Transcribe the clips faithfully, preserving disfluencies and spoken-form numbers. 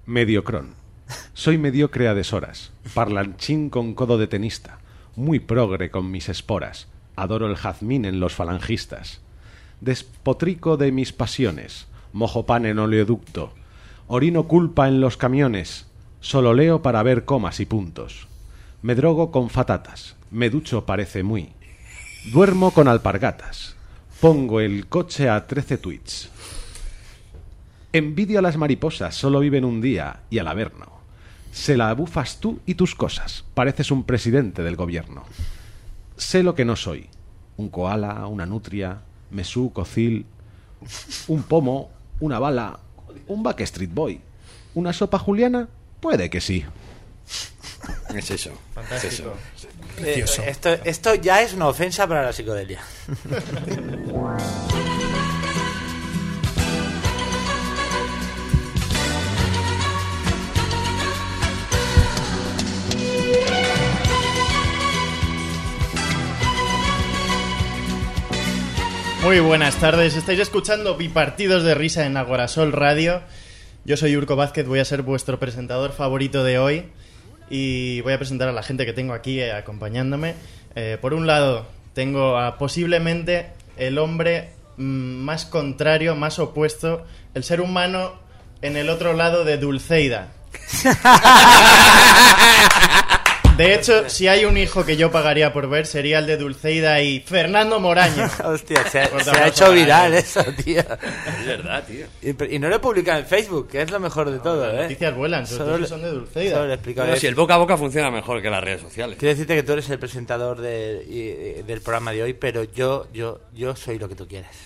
Mediocrón. Soy mediocre a deshoras, parlanchín con codo de tenista, muy progre con mis esporas, adoro el jazmín en los falangistas. Despotrico de mis pasiones, mojo pan en oleoducto, orino culpa en los camiones, solo leo para ver comas y puntos. Me drogo con fatatas, me ducho parece muy, duermo con alpargatas, pongo el coche a trece tweets. Envidio a las mariposas, solo viven un día y al averno. Se la bufas tú y tus cosas, pareces un presidente del gobierno. Sé lo que no soy, un koala, una nutria, mesú, cocil, un pomo, una bala, un Backstreet Boy, una sopa juliana, puede que sí. Es eso. Fantástico. Es eso. Eh, esto, esto ya es una ofensa para la psicodelia. Muy buenas tardes, estáis escuchando Bipartidos de Risa en Agorasol Radio. Yo soy Urko Vázquez, voy a ser vuestro presentador favorito de hoy y voy a presentar a la gente que tengo aquí eh, acompañándome. Eh, por un lado, tengo a posiblemente el hombre mm, más contrario, más opuesto, el ser humano en el otro lado de Dulceida. De hecho, si hay un hijo que yo pagaría por ver, sería el de Dulceida y Fernando Moraño. Hostia, se, se ha hecho viral eso, tío. Es verdad, tío. Y, y no lo he publicado en Facebook, que es lo mejor de todo, Las ¿eh? noticias vuelan, sus noticias son de Dulceida. Solo le he explicado. Pero si el boca a boca funciona mejor que las redes sociales. Quiero decirte que tú eres el presentador de, y, del programa de hoy, pero yo, yo, yo soy lo que tú quieras.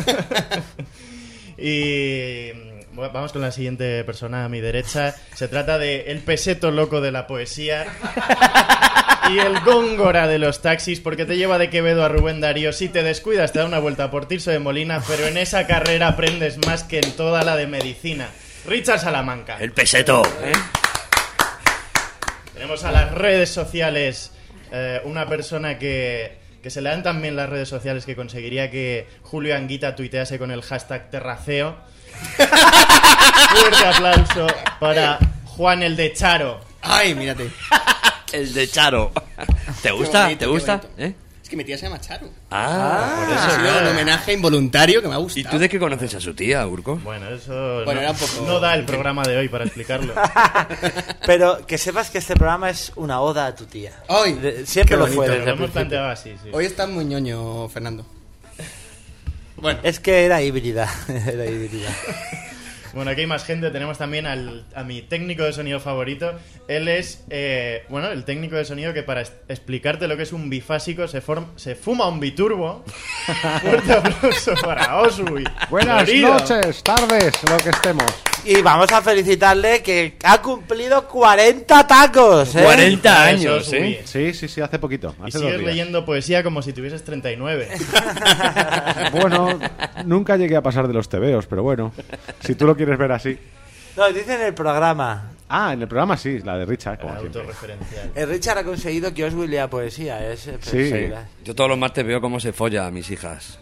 Y vamos con la siguiente persona a mi derecha. Se trata de el peseto loco de la poesía y el góngora de los taxis, porque te lleva de Quevedo a Rubén Darío. Si te descuidas te da una vuelta por Tirso de Molina, pero en esa carrera aprendes más que en toda la de medicina. Richard Salamanca. El peseto. ¿Eh? Tenemos a las redes sociales eh, una persona que... que se le dan tan bien las redes sociales que conseguiría que Julio Anguita tuitease con el hashtag Terraceo. Fuerte aplauso para Juan el de Charo. Ay, mírate. El de Charo. ¿Te gusta? Bonito, ¿Te gusta? ¿Eh? Es que mi tía se llama Charo. Ah, por Ha eso. sido un homenaje involuntario que me ha gustado. ¿Y tú de qué conoces a su tía, Urko? Bueno, eso Bueno, no, era un poco- no da el programa de hoy para explicarlo. Pero que sepas que este programa es una oda a tu tía. Ay, De- siempre qué lo bonito, fue Lo desde el hemos principio. planteado así, sí. Hoy estás muy ñoño, Fernando. Bueno, Es que era híbrida, era híbrida. Bueno, aquí hay más gente. Tenemos también al, a mi técnico de sonido favorito. Él es, eh, bueno, el técnico de sonido que para es- explicarte lo que es un bifásico se, form- se fuma un biturbo. Fuerte aplauso para Osui. Buenas Florido. noches, tardes, lo que estemos. Y vamos a felicitarle que ha cumplido cuarenta tacos, ¿eh? cuarenta Eso, años, Osui. ¿eh? Sí, sí, sí, hace poquito. Y Hace dos sigues días. leyendo poesía como si tuvieses treinta y nueve. Bueno, nunca llegué a pasar de los tebeos, pero bueno, si tú lo quieres ver así. No, dice en el programa. Ah, en el programa sí, la de Richard, como siempre. Autorreferencial. El Richard ha conseguido que Oswald lea poesía. Es Sí. espectacular. Yo todos los martes veo cómo se folla a mis hijas.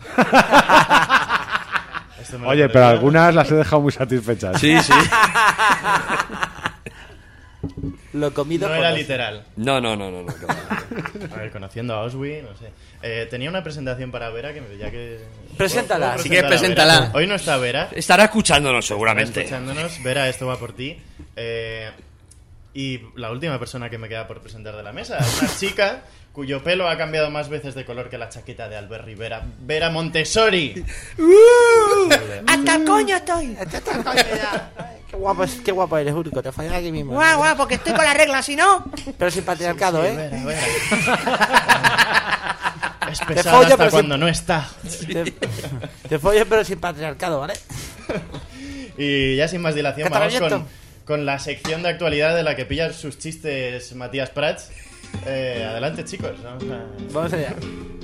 Esto me lo Oye, pero parecía. algunas las he dejado muy satisfechas. Sí, sí. Lo comido No por era los- literal. No, no, no, no. no que va. A ver, conociendo a Oswi, no sé. Eh, tenía una presentación para Vera que ya que... Preséntala. ¿Puedo Si quieres, presentar a preséntala. Vera? Hoy no está Vera. Estará escuchándonos Está seguramente. escuchándonos. Vera, esto va por ti. Eh, y la última persona que me queda por presentar de la mesa, una chica cuyo pelo ha cambiado más veces de color que la chaqueta de Albert Rivera. Vera Montessori. ¡Hasta el coño estoy! Qué guapo, es- qué guapo eres, Urco. Te fallan aquí mismo. Guau, guau, porque estoy con la regla, si no... Pero sin patriarcado, ¿eh? Vera, Vera. Es Te pesada follo, hasta pero sin- cuando no está. Te, te folles, pero sin patriarcado, ¿vale? Y ya sin más dilación, ¿Qué tal, vamos con, Nieto? con la sección de actualidad de la que pilla sus chistes Matías Prats. Eh, adelante, chicos. Vamos a... Vamos allá.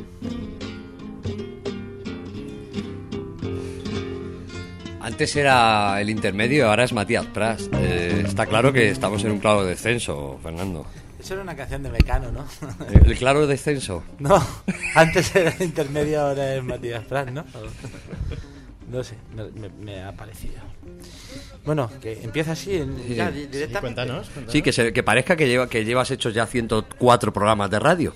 Antes era el intermedio, ahora es Matías Prats. Eh, está claro que estamos en un claro descenso, Fernando. Eso era una canción de Mecano, ¿no? El claro descenso. No, antes era el intermedio, ahora es Matías Prats, ¿no? No sé, me, me, me ha parecido. Bueno, que empieza así, en, Sí. ya, Sí, di- directamente. Sí, cuéntanos, cuéntanos. Sí, que, se, que parezca que, lleva, que llevas hechos ya ciento cuatro programas de radio.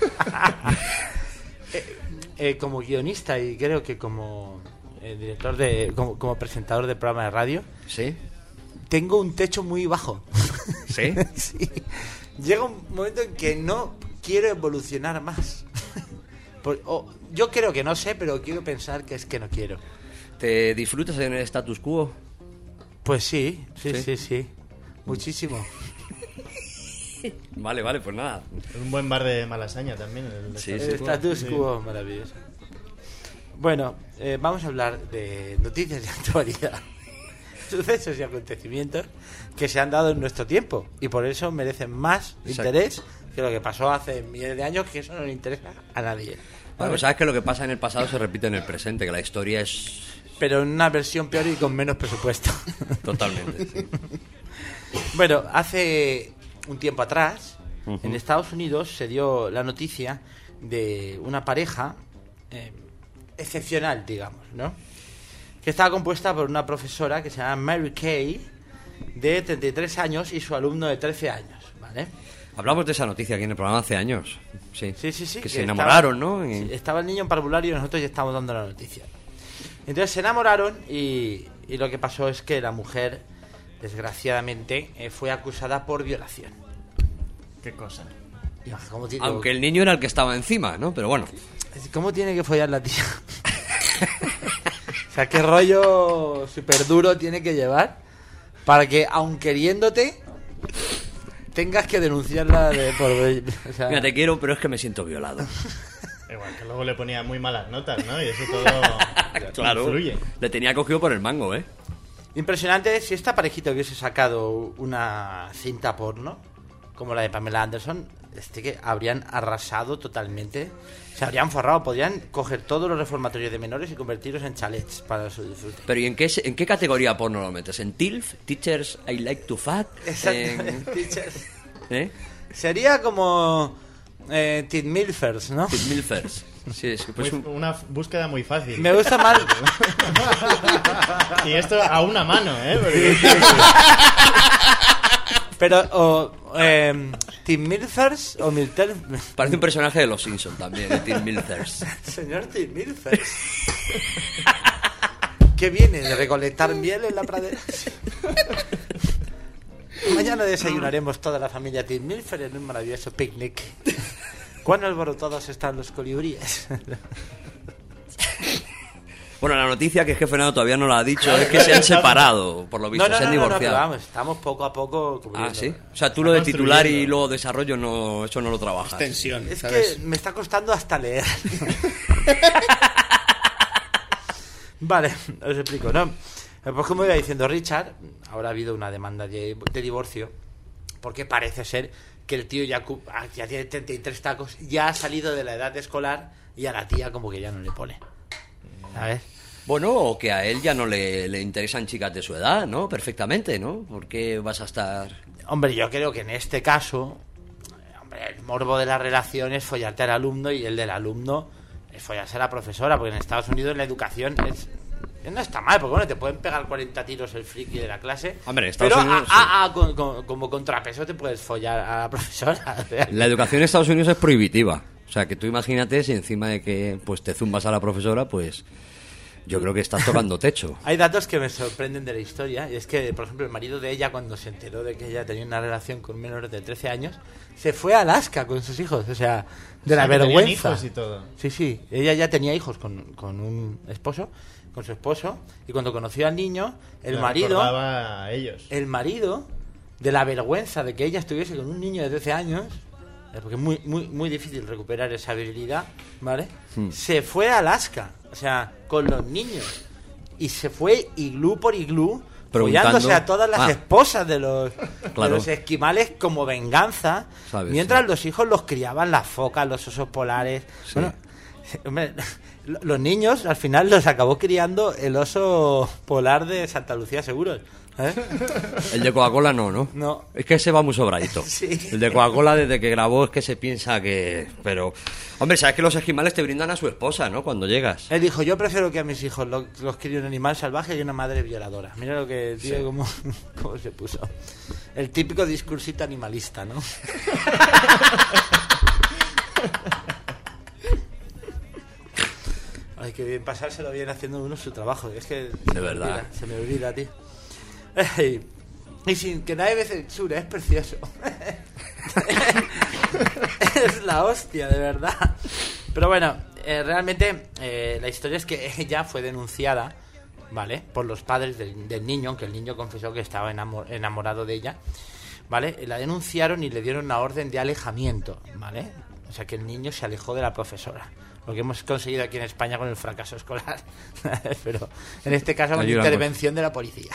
Eh, como guionista y creo que como eh, director de, como, como presentador de programa de radio, ¿Sí? tengo un techo muy bajo. ¿Sí? Sí. Llega un momento en que no quiero evolucionar más. Por- o- yo creo que no sé, pero quiero pensar que es que no quiero. ¿Te disfrutas en el status quo? Pues sí, sí, ¿Sí? sí, sí. Muchísimo. Vale, vale, pues nada. Un buen bar de Malasaña también. El Sí, El sí. status Sí. quo, maravilloso. Bueno, eh, vamos a hablar de noticias de actualidad. Sucesos y acontecimientos que se han dado en nuestro tiempo y por eso merecen más Exacto. interés que lo que pasó hace miles de años, que eso no le interesa a nadie. Bueno, pues sabes que lo que pasa en el pasado se repite en el presente, que la historia es Pero en una versión peor y con menos presupuesto. totalmente. Sí. Bueno, hace un tiempo atrás, Ujú. en Estados Unidos se dio la noticia de una pareja eh, excepcional, digamos, ¿no? Que estaba compuesta por una profesora que se llama Mary Kay, de treinta y tres años, y su alumno de trece años, ¿vale? Hablamos de esa noticia aquí en el programa hace años. Sí, Sí, sí, sí. Que, que se estaba- enamoraron, ¿no? Y- sí, estaba el niño en parvulario y nosotros ya estábamos dando la noticia. Entonces se enamoraron y, y lo que pasó es que la mujer, desgraciadamente, eh, fue acusada por violación. Qué cosa. Y, ah, ¿Cómo tiene, Aunque el niño era el que estaba encima, ¿no? Pero bueno. ¿Cómo tiene que follar la tía? O sea, qué rollo súper duro tiene que llevar para que, aun queriéndote, tengas que denunciarla de por... O sea, Mira, te quiero, pero es que me siento violado. Igual que luego le ponía muy malas notas, ¿no? Y eso todo Claro. influye. Le tenía cogido por el mango, ¿eh? impresionante. Si esta parejita hubiese sacado una cinta porno como la de Pamela Anderson, este que habrían arrasado totalmente. Se habrían forrado. Podrían coger todos los reformatorios de menores y convertirlos en chalets para su disfrute. Pero ¿y en qué, se- en qué categoría porno lo metes? ¿En TILF? ¿Teachers I like to fuck? Exactamente. ¿En- ¿Eh? Sería como eh, Teen Milfers, ¿no? Teen Milfers. Sí, es que pues Muy- un- una búsqueda muy fácil. Me gusta más. Y esto a una mano, ¿eh? Porque- Pero, o. Eh, Teen Milfers o Milter. Parece un personaje de Los Simpsons también, de Teen Milfers. Señor Teen Milfers. ¿Qué viene? ¿De recolectar miel en la pradera? Mañana desayunaremos toda la familia Teen Milfers en un maravilloso picnic. ¿Cuán alborotados están los colibríes? Bueno, la noticia que es que Fernando todavía no la ha dicho es que se han separado, por lo visto, No, no, se han no, no, no, pero divorciado. vamos, estamos poco a poco cubriendo. Ah, sí. O sea, tú lo de Está titular y construyendo. luego desarrollo, no, eso no lo trabajas. Tensión, Es ¿sabes? que me está costando hasta leer. Vale, os explico, ¿no? Pues como iba diciendo Richard, ahora ha habido una demanda de, de divorcio porque parece ser que el tío ya, cu- ah, ya tiene treinta y tres tacos, ya ha salido de la edad escolar y a la tía como que ya no le pone. ¿Sabes? Bueno, o que a él ya no le, le interesan chicas de su edad, ¿no? Perfectamente, ¿no? ¿Por qué vas a estar...? Hombre, yo creo que en este caso, eh, hombre, el morbo de la relación es follarte al alumno y el del alumno es follarse a la profesora, porque en Estados Unidos la educación es... No está mal, porque bueno, te pueden pegar cuarenta tiros el friki de la clase. Hombre, en Estados pero Unidos, a- a- a- con- con- como contrapeso te puedes follar a la profesora. o sea. La educación en Estados Unidos es prohibitiva. O sea, que tú imagínate si encima de que pues te zumbas a la profesora, pues yo creo que estás tocando techo. Hay datos que me sorprenden de la historia, y es que, por ejemplo, el marido de ella, cuando se enteró de que ella tenía una relación con menores de trece años, se fue a Alaska con sus hijos, o sea, de O la sea, que tenían vergüenza. hijos y todo. Sí, sí, ella ya tenía hijos con, con un esposo, con su esposo, y cuando conoció al niño, el Le marido, recordaba a ellos. el marido, de la vergüenza de que ella estuviese con un niño de trece años, eh, porque es muy, muy, muy difícil recuperar esa virilidad, ¿vale? Hmm. Se fue a Alaska, o sea, con los niños, y se fue iglú por iglú, Preguntando- follándose a todas las Ah. esposas de los, Claro. de los esquimales como venganza, Sabes, mientras sí. los hijos los criaban las focas, los osos polares. Sí. Bueno, hombre, los niños al final los acabó criando el oso polar de Santa Lucía Seguros, ¿Eh? El de Coca-Cola no, ¿no? No. Es que ese va muy sobradito. Sí. El de Coca-Cola desde que grabó es que se piensa que... Pero, hombre, sabes que los esquimales te brindan a su esposa, ¿no? Cuando llegas. Él dijo, yo prefiero que a mis hijos los, los críe un animal salvaje que una madre violadora. Mira lo que, tío, Sí. cómo, cómo se puso. El típico discursito animalista, ¿no? Ay, qué bien pasárselo bien haciendo uno su trabajo. Es que se De me verdad. olvida, se me olvida, tío. Ay, y sin que nadie me censure, es precioso. Es la hostia, de verdad. Pero bueno, eh, realmente eh, la historia es que ella fue denunciada, ¿vale? Por los padres del, del niño, aunque el niño confesó que estaba enamor- enamorado de ella, ¿vale? La denunciaron y le dieron una orden de alejamiento, ¿vale? O sea que el niño se alejó de la profesora. Lo que hemos conseguido aquí en España con el fracaso escolar. Pero en este caso con Ayudamos. intervención de la policía.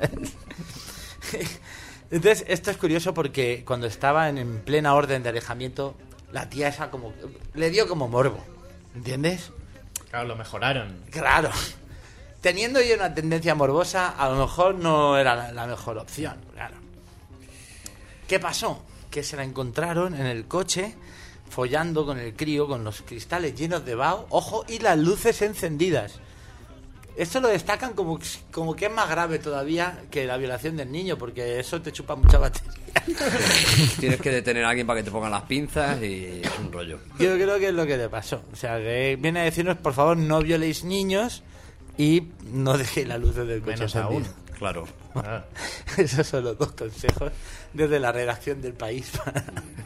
Entonces, esto es curioso porque cuando estaba en, en plena orden de alejamiento, la tía esa como... le dio como morbo, ¿entiendes? Claro, lo mejoraron. Claro. Teniendo ya una tendencia morbosa, a lo mejor no era la, la mejor opción, claro. ¿Qué pasó? Que se la encontraron en el coche, follando con el crío, con los cristales llenos de vaho, ojo, y las luces encendidas. Esto lo destacan como, como que es más grave todavía que la violación del niño, porque eso te chupa mucha batería. Tienes que detener a alguien para que te pongan las pinzas y es un rollo. Yo creo que es lo que le pasó. O sea, que viene a decirnos, por favor, no violéis niños y no dejéis las luces del coche Menos encendidas. aún. Claro. Ah. Esos son los dos consejos desde la redacción del País para,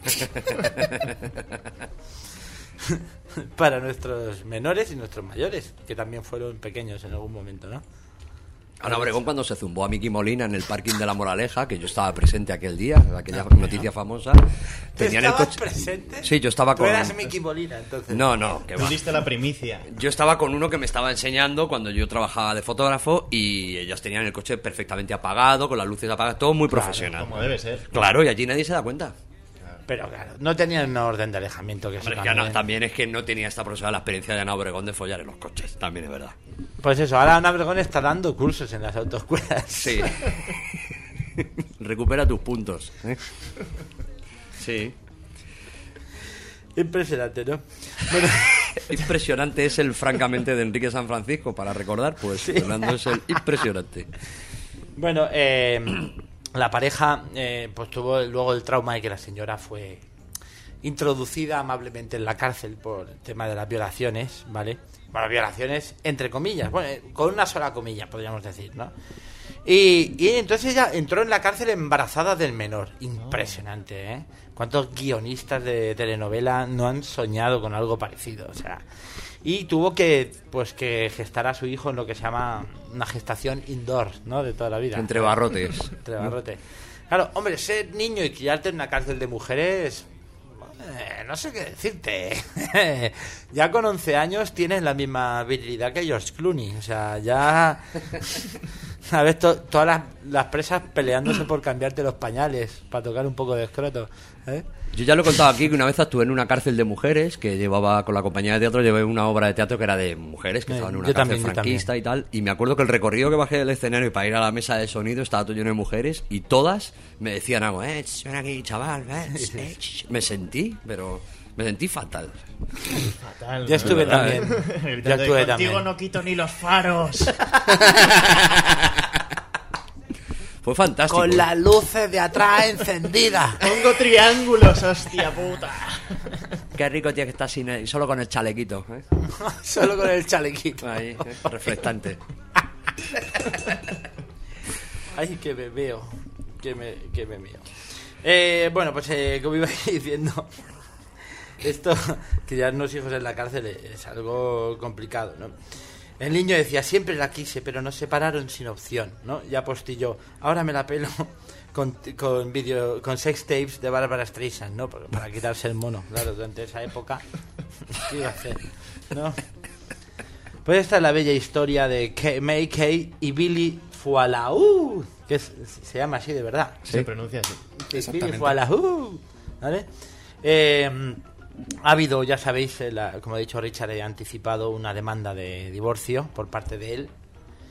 para nuestros menores y nuestros mayores, que también fueron pequeños en algún momento, ¿no? Ana Obregón, cuando se zumbó a Miki Molina en el parking de La Moraleja, que yo estaba presente aquel día, aquella noticia famosa, tenía en el ¿Estabas coche... presente? Sí, yo estaba Tú con... eras Miki Molina, entonces. No, no, que Tú va. diste la primicia. Yo estaba con uno que me estaba enseñando cuando yo trabajaba de fotógrafo y ellos tenían el coche perfectamente apagado, con las luces apagadas, todo muy profesional. Como debe ser. Claro, y allí nadie se da cuenta. Pero claro, no tenían una orden de alejamiento que eso Hombre, que también... Ana, también es que no tenía esta profesora la experiencia de Ana Obregón de follar en los coches, también es verdad. Pues eso, ahora Ana Obregón está dando cursos en las autoescuelas. Sí. Recupera tus puntos. ¿eh? Sí. Impresionante, ¿no? Bueno, Impresionante es el francamente de Enrique San Francisco, para recordar, pues Fernando es el impresionante. bueno eh, la pareja eh, pues tuvo luego el trauma de que la señora fue introducida amablemente en la cárcel por el tema de las violaciones, ¿vale? Bueno, violaciones entre comillas, bueno, eh, con una sola comilla, podríamos decir, ¿no? Y, y entonces ella entró en la cárcel embarazada del menor. Impresionante, ¿eh? ¿Cuántos guionistas de telenovela no han soñado con algo parecido? O sea, y tuvo que, pues, que gestar a su hijo en lo que se llama una gestación indoor, ¿no? De toda la vida. Entre barrotes. Entre barrotes. Claro, hombre, ser niño y criarte en una cárcel de mujeres... Eh, no sé qué decirte. Ya con once años tienes la misma virilidad que George Clooney. O sea, ya... A ver, to- todas las, las presas peleándose por cambiarte los pañales para tocar un poco de escroto. ¿eh? Yo ya lo he contado aquí, que una vez actué en una cárcel de mujeres, que llevaba con la compañía de teatro, llevé una obra de teatro que era de mujeres, que Eh, estaban en una yo cárcel también, yo franquista y tal, y me acuerdo que el recorrido que bajé del escenario para ir a la mesa de sonido estaba todo lleno de mujeres, y todas me decían algo, eh, ch, ven aquí, chaval, ven, ch, eh, ch". Me sentí, pero me sentí fatal. Fatal. Yo estuve ¿no? también. Yo Gritando, estuve contigo también. no quito ni los faros. Fue fantástico. Con las luces de atrás encendidas. Pongo triángulos, hostia puta. Qué rico tiene que estar sin él, solo con el chalequito. ¿eh? Solo con el chalequito. Ahí, ¿eh? Reflectante. Ay, que me veo. Que me, que me veo. Eh, bueno, pues eh, como iba diciendo, esto, criar unos hijos en la cárcel es algo complicado, ¿no? El niño decía, siempre la quise, pero nos separaron sin opción, ¿no? Ya postilló, ahora me la pelo con, con video, con sex tapes de Barbara Streisand, ¿no? Para, para quitarse el mono, claro, durante esa época. ¿Qué iba a hacer? ¿No? Pues esta es la bella historia de K- May Kay y Billy Fualaú, que es- se llama así de verdad. Se pronuncia así. Que es Billy Exactamente. Fualaú, ¿vale? Eh, ha habido, ya sabéis, eh, la- como ha dicho Richard, he anticipado una demanda de divorcio por parte de él.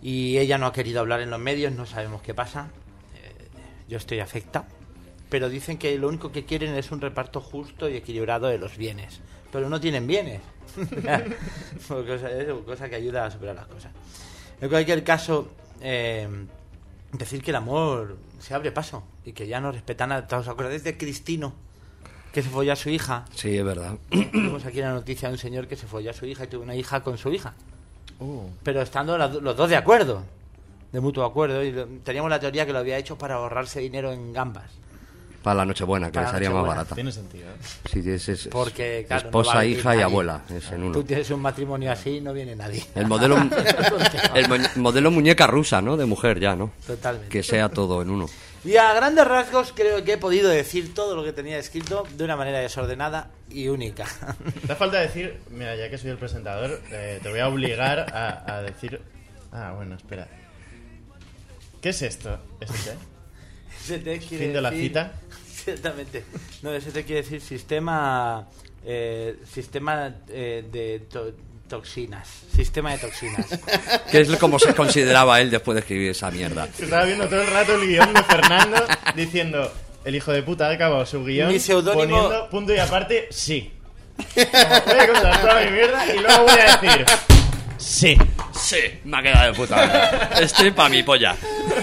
y ella no ha querido hablar en los medios, no sabemos qué pasa. Eh, yo estoy afectado, pero dicen que lo único que quieren es un reparto justo y equilibrado de los bienes, pero no tienen bienes. cosa, es cosa que ayuda a superar las cosas. En cualquier caso, eh, decir que el amor se abre paso y que ya no respetan nada. ¿Os acordáis de Cristino, que se folló a su hija? Sí, es verdad. Tenemos aquí la noticia de un señor que se folló a su hija y tuvo una hija con su hija. Uh. Pero estando la- los dos de acuerdo, de mutuo acuerdo. Y lo- teníamos la teoría que lo había hecho para ahorrarse dinero en gambas. Para la Nochebuena, que Para les la haría más Nochebuena. barata. Tiene sentido, ¿eh? Sí, es, es- Porque, claro, esposa, no va a venir hija y nadie. abuela, es en uno. Tú tienes un matrimonio así, no viene nadie. El modelo, el mo- modelo muñeca rusa, ¿no? De mujer ya, ¿no? Totalmente. Que sea todo en uno. Y a grandes rasgos creo que he podido decir todo lo que tenía escrito de una manera desordenada y única. Te falta decir, mira, ya que soy el presentador, eh, te voy a obligar a, a decir... Ah, bueno, espera. ¿Qué es esto? ¿Es este? Se te quiere Fin de la decir- cita. Exactamente. No, eso te quiere decir sistema eh, sistema eh, de to- toxinas. Sistema de toxinas. Que es como se consideraba él después de escribir esa mierda. Estaba viendo todo el rato el guión de Fernando diciendo, el hijo de puta ha acabado su guión Mi seudónimo- poniendo punto y aparte, sí. Como voy a contar toda mi mierda y luego voy a decir, sí. Sí, me ha quedado de puta madre. Estoy pa' mi polla.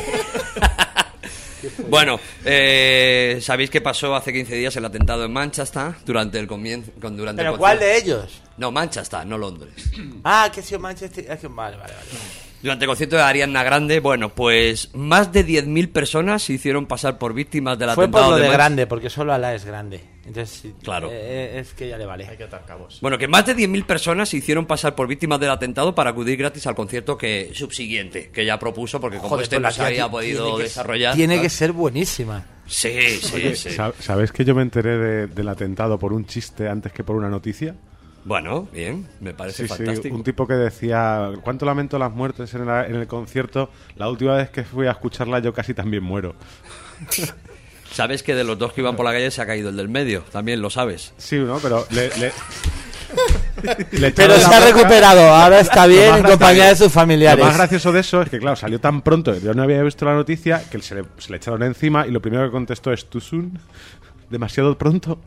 Bueno, eh, ¿sabéis qué pasó hace quince días el atentado en Manchester? Durante el comienzo... Con, durante ¿Pero el cuál concierto- de ellos? No, Manchester, no Londres. Ah, que ha sido Manchester. ah, que- Vale, vale, vale. Durante el concierto de Ariana Grande, bueno, pues más de diez mil personas se hicieron pasar por víctimas del Fue atentado por lo de Man- grande, porque solo Alá es grande. Entonces, sí, Claro. eh, es que ya le Hay vale. que atar cabos. Bueno, que más de diez mil personas se hicieron pasar por víctimas del atentado para acudir gratis al concierto que subsiguiente, que ya propuso, porque como Joder, este pues no la se tía había ti- podido tiene que- desarrollar... Tiene que ser buenísima. Sí, sí, sí. Sa- ¿Sabes que yo me enteré de- del atentado por un chiste antes que por una noticia? Bueno, bien, me parece Sí, sí, fantástico. un tipo que decía, ¿cuánto lamento las muertes en, la- en el concierto? La última vez que fui a escucharla yo casi también muero. Sabes que de los dos que iban por la calle se ha caído el del medio, también lo sabes. Sí, ¿no? Pero le... le- le Pero echaron se la ha bronca. recuperado, ahora está Lo bien más en gra- compañía de sus Lo familiares. más gracioso de eso es que, claro, salió tan pronto, yo no había visto la noticia, que se le, se le echaron encima y lo primero que contestó es ¿too soon? ¿Demasiado pronto?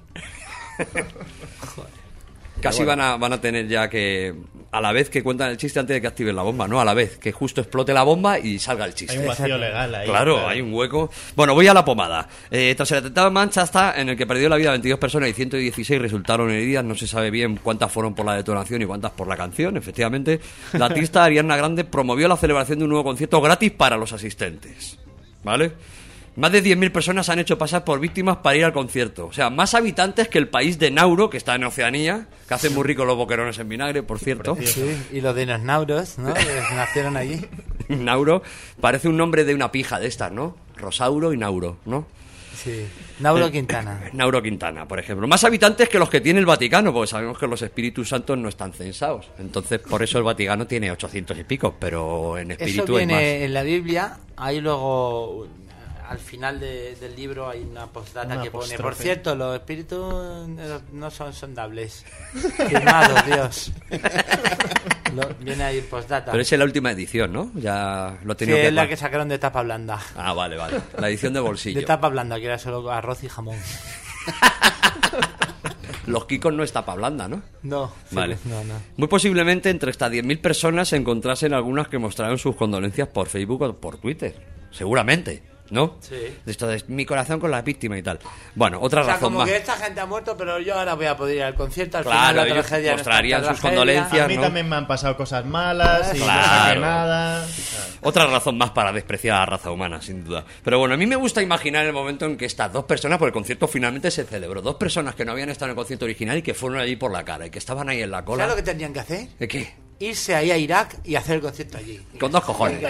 Casi van a, van a tener ya que, a la vez que cuentan el chiste antes de que activen la bomba, no, a la vez, que justo explote la bomba y salga el chiste. Hay un vacío legal ahí. Claro, hay un hueco. Bueno, voy a la pomada. Eh, tras el atentado en Manchester, en el que perdió la vida veintidós personas y ciento dieciséis resultaron heridas, no se sabe bien cuántas fueron por la detonación y cuántas por la canción. Efectivamente, la artista Ariana Grande promovió la celebración de un nuevo concierto gratis para los asistentes. ¿Vale? Más de diez mil personas se han hecho pasar por víctimas para ir al concierto. O sea, más habitantes que el país de Nauru, que está en Oceanía, que hacen muy ricos los boquerones en vinagre, por cierto. Sí, y los dinosaurios, ¿no? Que nacieron allí. Nauro parece un nombre de una pija de estas, ¿no? Rosauro y Nauro, ¿no? Sí. Nauro Quintana. Nauro Quintana, por ejemplo. Más habitantes que los que tiene el Vaticano, porque sabemos que los Espíritus Santos no están censados. Entonces, por eso el Vaticano tiene ochocientos y pico, pero en Eso espíritu hay más. viene en la Biblia. Ahí luego, al final de- del libro, hay una postdata Una que pone: apóstrofe. por cierto, los espíritus eh, no son sondables. Firmados, Dios. Lo- viene ahí postdata. Pero esa es la última edición, ¿no? Ya lo he Sí, tenido es que... la que sacaron de tapa blanda. Ah, vale, vale. La edición de bolsillo. De tapa blanda, que era solo arroz y jamón. Los Kikos no es tapa blanda, ¿no? No, Vale. no, no. Muy posiblemente entre estas diez mil personas se encontrasen algunas que mostraron sus condolencias por Facebook o por Twitter. Seguramente, ¿no? Sí. Esto de mi corazón con la víctima y tal. Bueno, otra O sea, razón como más. que esta gente ha muerto, pero yo ahora voy a poder ir al concierto. Al Claro, final la ellos tragedia no es mostrarían tanta sus tragedia. condolencias. A mí ¿no? también me han pasado cosas malas y no Claro. saqué nada. Otra razón más para despreciar a la raza humana, sin duda. Pero bueno, a mí me gusta imaginar el momento en que estas dos personas, porque el concierto finalmente se celebró, dos personas que no habían estado en el concierto original y que fueron allí por la cara y que estaban ahí en la cola. ¿Sabes lo que tendrían que hacer? ¿De qué? Irse ahí a Irak y hacer el concierto allí. Con dos cojones.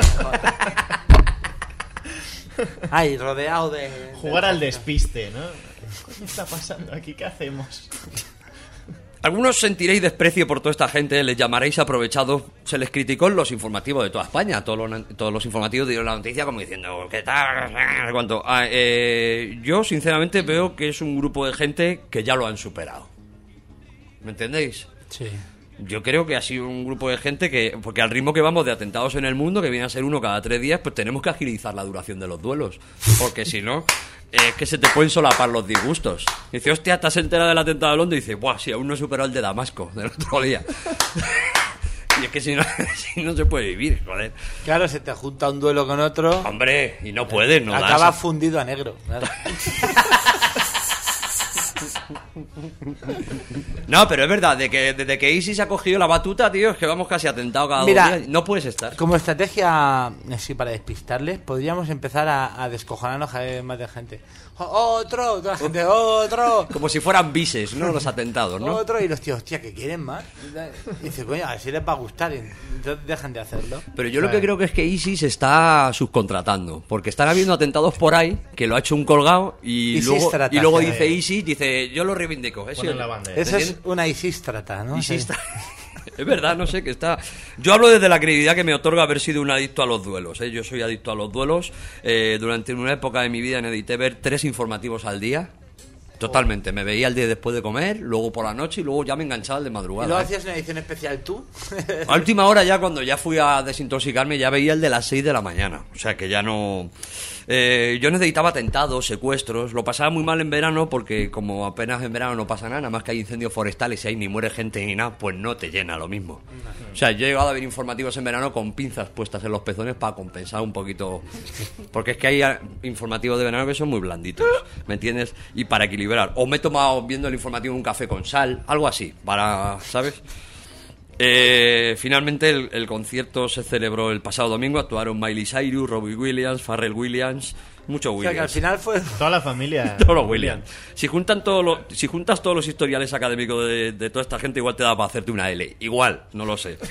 Ay, rodeado de... Jugar al despiste, ¿no? ¿Qué está pasando aquí? ¿Qué hacemos? Algunos sentiréis desprecio por toda esta gente, les llamaréis aprovechados. Se les criticó en los informativos de toda España. Todos los, todos los informativos dieron la noticia como diciendo, ¿qué tal? ¿Cuánto? Ah, eh, yo, sinceramente, veo que es un grupo de gente que ya lo han superado. ¿Me entendéis? Sí. Yo creo que ha sido un grupo de gente que, porque al ritmo que vamos de atentados en el mundo, que viene a ser uno cada tres días, pues tenemos que agilizar la duración de los duelos. Porque si no, es que se te pueden solapar los disgustos. Dice, hostia, ¿estás enterado del atentado de Londres? Y dice, buah, sí, aún no he superado el de Damasco del otro día. Y es que si no, si no se puede vivir, joder. Claro, se te junta un duelo con otro. Hombre, y no puedes, no Acaba das. fundido a negro. Claro. No, pero es verdad, de que, desde que Isis ha cogido la batuta, tío, es que vamos casi atentado cada Mira, dos días. No puedes estar. Como estrategia, así para despistarles, podríamos empezar a, a descojonarnos cada vez más de gente. ¡Otro! Toda la gente, ¡otro! Como si fueran bises, ¿no? Los atentados, ¿no? Otro, y los tíos, hostia, ¿que quieren más? Y dice, coño, a ver si les va a gustar. Y entonces dejan de hacerlo. Pero yo lo que creo que es que ISIS está subcontratando, porque están habiendo atentados por ahí, que lo ha hecho un colgado, y ISIS luego, trata, y luego sí. dice ISIS, dice, yo lo reivindico. ¿Eh? Ponen la bandera. Eso es ¿Entiendes? una isístrata, ¿no? ISIS Sí. está- Es verdad, no sé, que está... Yo hablo desde la credibilidad que me otorga haber sido un adicto a los duelos, ¿eh? Yo soy adicto a los duelos. Eh, durante una época de mi vida necesité ver tres informativos al día. Totalmente, me veía el día después de comer, luego por la noche y luego ya me enganchaba el de ¿Y madrugada. luego ¿eh? hacías una edición especial tú? A última hora ya, cuando ya fui a desintoxicarme, ya veía el de las seis de la mañana. O sea que ya no... Eh, yo necesitaba atentados, secuestros. Lo pasaba muy mal en verano porque como apenas en verano no pasa nada, nada más que hay incendios forestales y ahí ni muere gente ni nada, pues no te llena lo mismo. O sea, yo he llegado a ver informativos en verano con pinzas puestas en los pezones para compensar un poquito. Porque es que hay ah, informativos de verano que son muy blanditos, ¿me entiendes? Y para equilibrar. O me he tomado viendo el informativo un café con sal, algo así, para, ¿sabes? Eh, finalmente el, el concierto se celebró el pasado domingo. Actuaron Miley Cyrus, Robbie Williams, Pharrell Williams, mucho O sea, que al Williams. final fue... Toda la familia. Todos los Williams. Si juntan todos los, si juntas todos los historiales académicos de, de toda esta gente, igual te da para hacerte una L. Igual, no lo sé.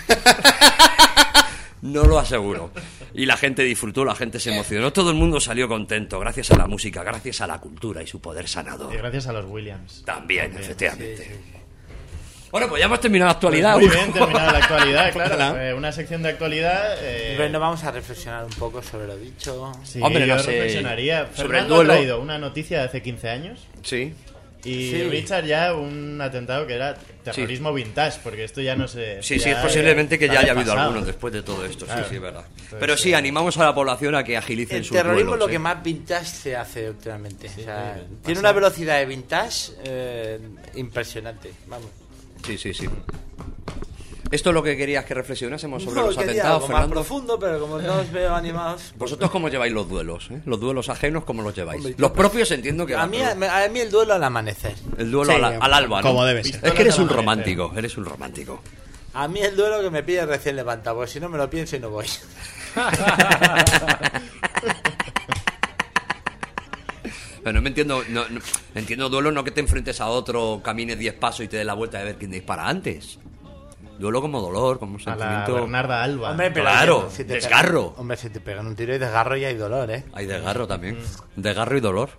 No lo aseguro. Y la gente disfrutó, la gente se emocionó, todo el mundo salió contento, gracias a la música, gracias a la cultura y su poder sanador. Y gracias a los Williams. También, efectivamente. Bueno, pues ya hemos terminado la actualidad. Muy bien, terminada la actualidad, claro. Ojalá. Eh, una sección de actualidad. Eh, Bueno, vamos a reflexionar un poco sobre lo dicho. sí, Hombre, yo no sé. reflexionaría. Sobre Fernando el duelo. ha traído una noticia de hace quince años. Sí. Y Sí. Richard ya un atentado que era terrorismo vintage, porque esto ya no sé. Sí, sí, ya, es posiblemente que está ya haya habido desfasado. algunos después de todo esto. Claro. Sí, sí, es verdad. Entonces, Pero sí, eh, animamos a la población a que agilicen El sus terrorismo es duelos, lo que ¿eh? más vintage se hace últimamente. O sea, sí, tiene pasa. una velocidad de vintage eh, impresionante. Vamos. Sí, sí, sí. ¿Esto es lo que querías que reflexionásemos sobre No, los quería atentados, algo más Fernando? profundo, pero como no os veo animados... ¿Vosotros cómo lleváis los duelos? ¿eh? Los duelos ajenos, ¿cómo los lleváis? Hombre, los yo- propios entiendo que... A van, mí, pero a mí el duelo al amanecer. el duelo Sí, al, al alba, ¿no? como debe ser. Es que eres un Al amanecer. romántico, eres un romántico. A mí el duelo que me pide recién levantado, porque si no me lo pienso y no voy. Pero no me entiendo... No, no- entiendo duelo no que te enfrentes a otro, camines diez pasos y te des la vuelta de ver quién dispara antes. Duelo como dolor, como A la sentimiento... Bernarda Alba. Hombre, pero Claro, si te desgarro. pegan- hombre, si te pegan un tiro y desgarro ya hay dolor, ¿eh? Hay desgarro también. Desgarro y dolor.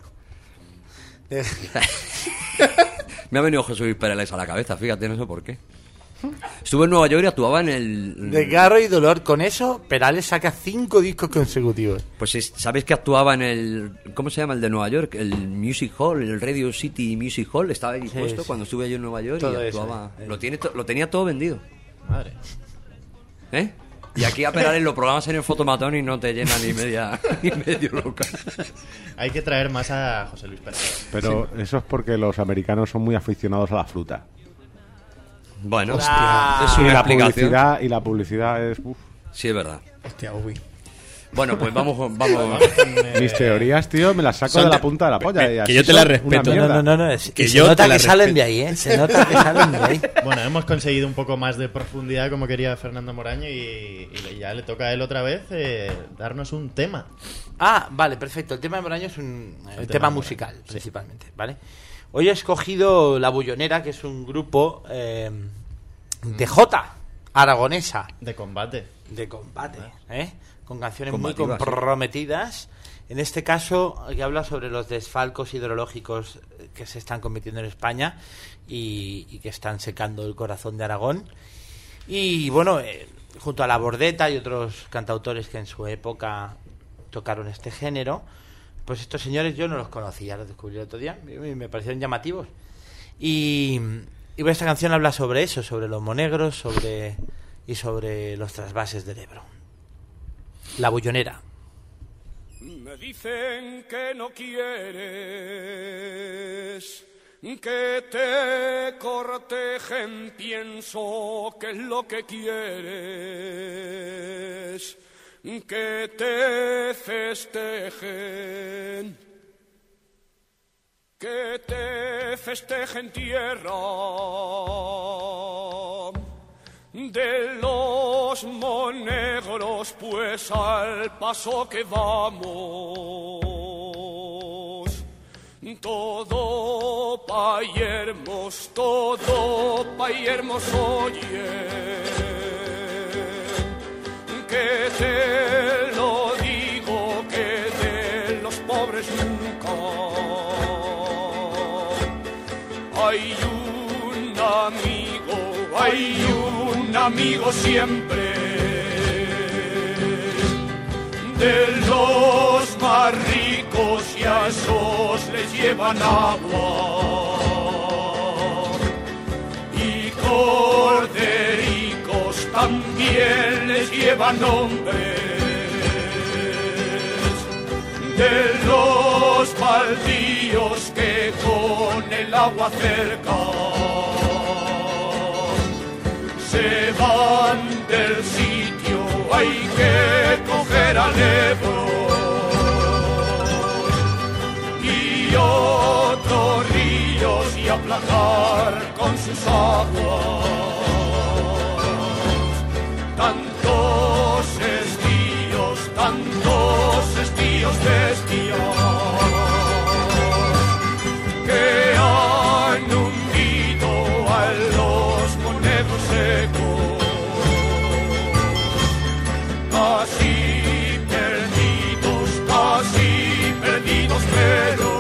Me ha venido Jesús Perales a la cabeza, fíjate, no sé por qué. Estuve en Nueva York y actuaba en el... Desgarro y dolor. Con eso, Perales saca cinco discos consecutivos. Pues es- ¿sabes que actuaba en el... ¿Cómo se llama el de Nueva York? El Music Hall, el Radio City Music Hall. Estaba ahí dispuesto sí. cuando estuve yo en Nueva York Todo y eso, actuaba... eh. Lo, tiene to- lo tenía todo vendido. Madre. ¿Eh? Y aquí a Perales lo programas en el fotomatón y no te llena ni media ni medio local. Hay que traer más a José Luis Pérez. Pero eso es porque los americanos son muy aficionados a la fruta. Bueno, Hostia. es Y una la explicación. publicidad, y la publicidad es... uf. Sí, es verdad. Hostia, uy. Bueno, pues vamos... vamos. Mis teorías, tío, me las saco son de la de- punta de la polla. que y así yo te son las una respeto. No, mierda. no, no, no. Es, Que y se yo nota te la que salen respeto. de ahí, ¿eh? Se nota que salen de ahí. Bueno, hemos conseguido un poco más de profundidad como quería Fernando Moraño y, y ya le toca a él otra vez eh, darnos un tema. Ah, vale, perfecto. El tema de Moraño es un el El tema tema musical, Moraño, sí. principalmente, ¿vale? Hoy he escogido La Bullonera, que es un grupo eh, de jota aragonesa De combate. de combate, ¿eh? Con canciones Combativas, muy sí. comprometidas. En este caso, que habla sobre los desfalcos hidrológicos que se están cometiendo en España y, y que están secando el corazón de Aragón. Y bueno, eh, junto a La Bordeta y otros cantautores que en su época tocaron este género, pues estos señores yo no los conocía, los descubrí el otro día y me parecieron llamativos. Y, Y esta canción habla sobre eso, sobre los monegros, sobre y sobre los trasvases del Ebro. La Bullonera. Me dicen que no quieres que te cortejen, pienso que es lo que quieres, que te festejen, que te festejen tierra de los monegros, pues al paso que vamos todo payermos, todo payermos, oye, que te lo digo, que de los pobres nunca hay un amigo, hay un amigo siempre, de los más ricos y a esos les llevan agua, y cordericos también les llevan hombres, de los baldíos que con el agua cerca se van del sitio, hay que coger al Ebro y otros ríos y aplacar con sus aguas tantos estíos, tantos estíos bestias que han hundido a los monegros secos, casi perdidos, casi perdidos, pero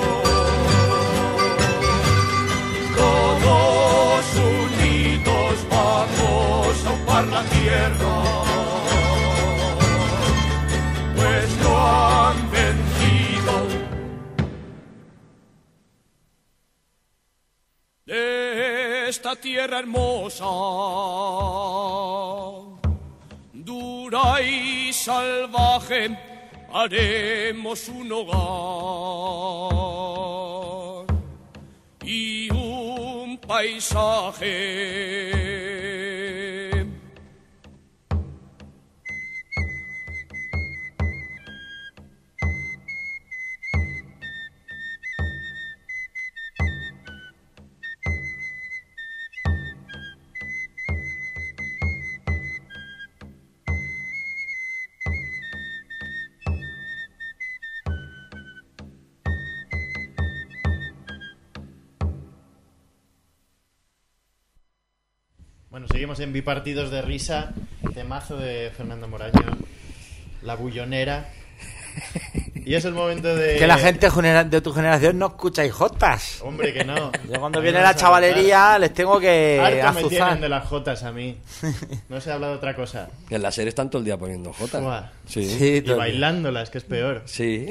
todos unidos vamos a ocupar la tierra, pues no han vencido. De esta tierra hermosa, dura y salvaje, haremos un hogar y un paisaje. Bueno, seguimos en Bipartidos de Risa, temazo de Fernando Moraño, La Bullonera. Y es el momento de... Que la gente de tu generación no escucha jotas. Hombre, que no. Yo cuando viene la chavalería les tengo que harto me tienen azuzar. de las jotas a mí. No se habla de otra cosa. En la serie están todo el día poniendo jotas. Buah. Sí. Sí, Y todo el día. bailándolas, que es peor. Sí.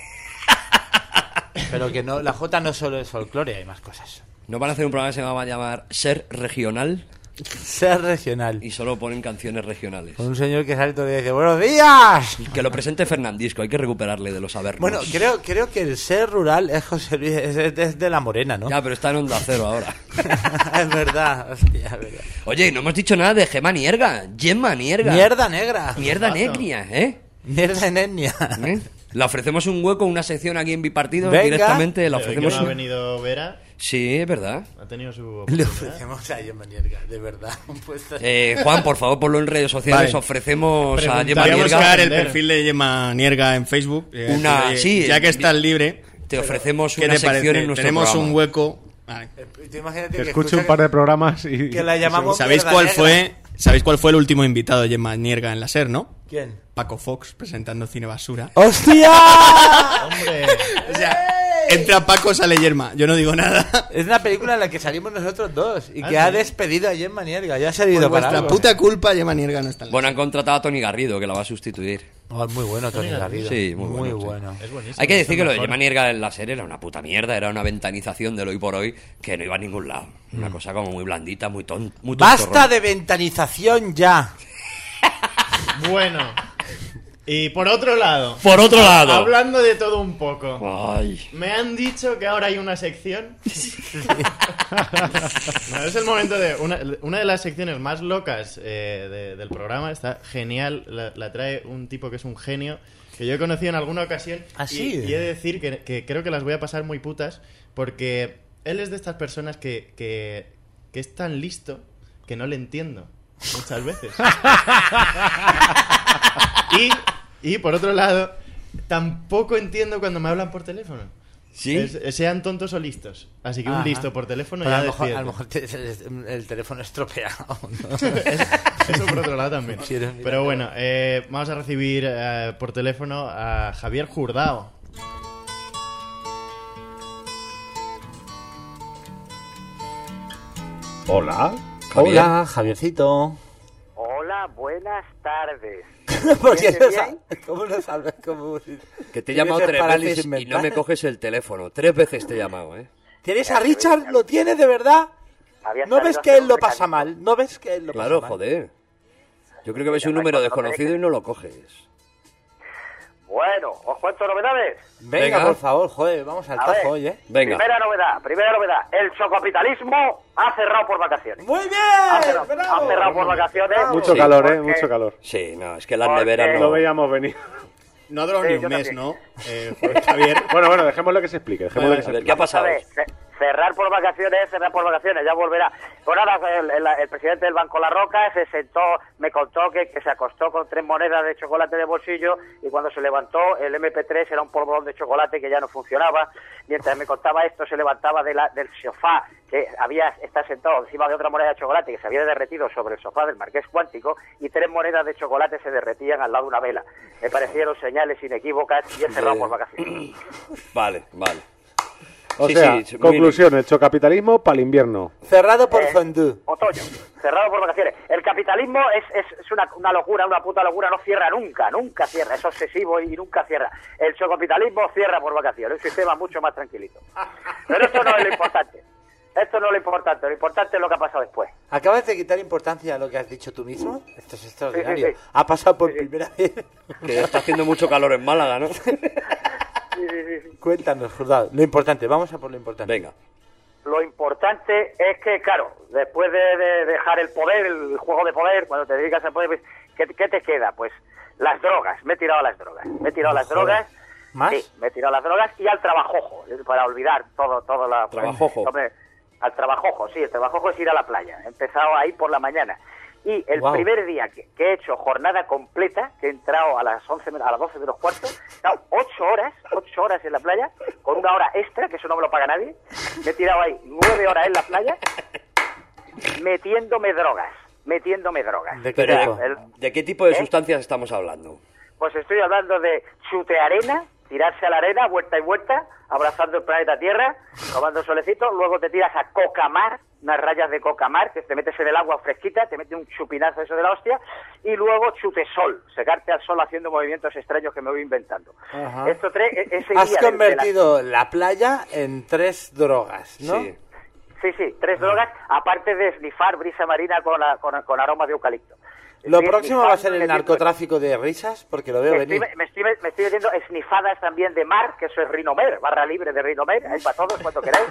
Pero que no, la jota no solo es folclore, hay más cosas. ¿No van a hacer un programa que se va a llamar Ser Regional? Ser regional. Y solo ponen canciones regionales. Con un señor que sale todo el día y dice ¡buenos días! Que lo presente Fernandisco, hay que recuperarle de los sabernos. Bueno, creo, creo que el ser rural es José Luis, es, es de La Morena, ¿no? Ya, pero está en Onda Cero ahora. Es verdad, hostia, es verdad. Oye, no hemos dicho nada de Gemma Nierga. Gemma Nierga. Mierda negra. Mierda negra, ¿eh? Mierda en etnia. ¿Eh? Le ofrecemos un hueco, una sección aquí en Bipartidos. Venga. Directamente. Le Pero que ofrecemos no ha un... venido Vera, Sí, es verdad. ha tenido su Le oportunidad. ofrecemos a Gemma Nierga, de verdad. Pues, Eh, Juan, por favor, ponlo en redes sociales. Vale. ofrecemos a Gemma Voy a Nierga. buscar el Aprender. perfil de Gemma Nierga en Facebook. eh, Una- oye, sí, ya que eh, estás libre, Te ofrecemos ¿qué una te sección parece? en nuestro Tenemos programa. un hueco. Vale. tú imagínate Que que escuche escucha un par de programas y... que la llamamos ¿Sabéis mierda cuál negra. fue? ¿Sabéis cuál fue el último invitado de Gemma Nierga en la SER, no? ¿Quién? Paco Fox presentando Cine Basura. ¡Hostia! ¡Hombre! O sea, Entra Paco, sale Yerma. Yo no digo nada. Es una película en la que salimos nosotros dos y ¿Ah, que sí? ha despedido a Gemma Nierga. Ya ha salido Por para vuestra algo. puta culpa, Yerma Nierga no está en la Bueno, han contratado a Tony Garrido, que la va a sustituir. Oh, es muy bueno Tony Garrido. Sí, muy bueno, sí. bueno. Es buenísimo. Hay que decir es que lo de mejor. Gemma Nierga en la serie era una puta mierda, era una ventanización del hoy por hoy que no iba a ningún lado. Una cosa como muy blandita, muy ton, muy Basta tontorrón. de ventanización ya. Bueno. Y por otro lado. Por otro lado. Hablando de todo un poco. Ay. Me han dicho que ahora hay una sección. No, es el momento de. Una, una de las secciones más locas eh, de- del programa. Está genial. La, la trae un tipo que es un genio. Que yo he conocido en alguna ocasión. ¿Ah, sí? Y, y he de decir que, que creo que las voy a pasar muy putas. Porque él es de estas personas que, que, que es tan listo que no le entiendo. Muchas veces. Y, y por otro lado, tampoco entiendo cuando me hablan por teléfono. ¿Sí? Es- sean tontos o listos. Así que un Ajá. listo por teléfono Pero ya a, lo mejor, despídete. a lo mejor te- el, el teléfono estropeado, ¿no? Eso por otro lado también. Si eres Pero bueno, eh, vamos a recibir eh, por teléfono a Javier Jurdao. Hola. Javier. Hola, Javiercito. Hola, buenas tardes. ¿Por qué ¿Oyes no bien? sabes? ¿Cómo lo sabes? ¿Cómo... Que te he llamado ¿Tienes tres parálisis veces y no mental? me coges el teléfono. Tres veces te he llamado, ¿eh? ¿Tienes a Richard? ¿Lo tienes de verdad? Había ¿No ves salido que hacer él un lo pasa recadito. mal? ¿No ves que él lo Claro, pasa mal? joder. Yo creo que ves un Ya, número Michael, no me desconocido dejes. y no lo coges. Bueno, os cuento novedades. Venga, Venga. por favor, joder, vamos al A tajo ver. hoy, ¿eh? Venga. Primera novedad, primera novedad. El chocopitalismo ha cerrado por vacaciones. ¡Muy Ha bien! cerrado, ¡Bravo! ha cerrado por vacaciones. Mucho Sí. calor, eh, Porque- mucho calor. Sí, no, es que las Porque- neveras Lo no... veíamos venir. No ha durado Sí, ni yo un mes, también. ¿no? Eh, Jorge Javier. Bueno, bueno, dejémoslo que se explique. Dejémoslo que se A ver, explique. ¿qué ha pasado? A ver, ce- cerrar por vacaciones, cerrar por vacaciones, ya volverá. Pues nada, el, el- el presidente del Banco La Roca se sentó, me contó que, que se acostó con tres monedas de chocolate de bolsillo y cuando se levantó el eme pe tres era un polvorón de chocolate que ya no funcionaba. Mientras me contaba esto, se levantaba de la, del sofá que había está sentado encima de otra moneda de chocolate que se había derretido sobre el sofá del Marqués Cuántico y tres monedas de chocolate se derretían al lado de una vela. Me parecieron señales inequívocas y he cerrado por vacaciones. Vale, vale. O Sí, sea, sí, sí, muy conclusión, el chocapitalismo para el invierno. Cerrado por Eh, fondue. Otoño, cerrado por vacaciones. El capitalismo es, es, es una, una locura, una puta locura, no cierra nunca, nunca cierra, es obsesivo y nunca cierra. El chocopitalismo cierra por vacaciones, un sistema mucho más tranquilito. Pero esto no es lo importante, esto no es lo importante, lo importante es lo que ha pasado después. ¿Acabas de quitar importancia a lo que has dicho tú mismo? Esto es extraordinario. Sí, sí, sí. Ha pasado por Sí, sí. primera vez. Que ya está haciendo mucho calor en Málaga, ¿no? Sí, sí, sí, sí. Cuéntanos, Jurdao. Lo importante, vamos a por lo importante. Venga. Lo importante es que, claro, después de, de dejar el poder, el juego de poder, cuando te dedicas al poder, pues, ¿qué, qué te queda? Pues las drogas, me he tirado a las drogas, me he tirado a las Joder. drogas. ¿Más? Sí, me he tirado a las drogas y al trabajojo, para olvidar todo, todo la... Trabajojo. Hombre, al trabajojo, sí, el trabajojo es ir a la playa. He empezado ahí por la mañana. Y el Guau. primer día que, que he hecho jornada completa, que he entrado a las once, a las doce menos cuarto, he estado ocho horas, ocho horas en la playa, con una hora extra, que eso no me lo paga nadie. Me he tirado ahí nueve horas en la playa, metiéndome drogas, metiéndome drogas. ¿De qué Pero, tipo? ¿de, El- de qué tipo de ¿Eh? sustancias estamos hablando? Pues estoy hablando de chute arena, tirarse a la arena, vuelta y vuelta, abrazando el planeta Tierra, tomando solecito, luego te tiras a cocamar, unas rayas de cocamar, que te metes en el agua fresquita, te metes un chupinazo eso de la hostia, y luego chute sol, secarte al sol haciendo movimientos extraños que me voy inventando. Ajá. Esto tres, e- ese Has día de- de la- convertido la playa en tres drogas, ¿no? Sí. Sí, sí, tres drogas, aparte de snifar brisa marina con, la- con, con aroma de eucalipto. Lo Estoy próximo va a ser snifando, el metiendo- narcotráfico de risas, porque lo veo Me estoy, venir. me, estoy, me estoy metiendo esnifadas también de mar, que eso es Rinomer, barra libre de Rinomer, hay para todos cuando queráis.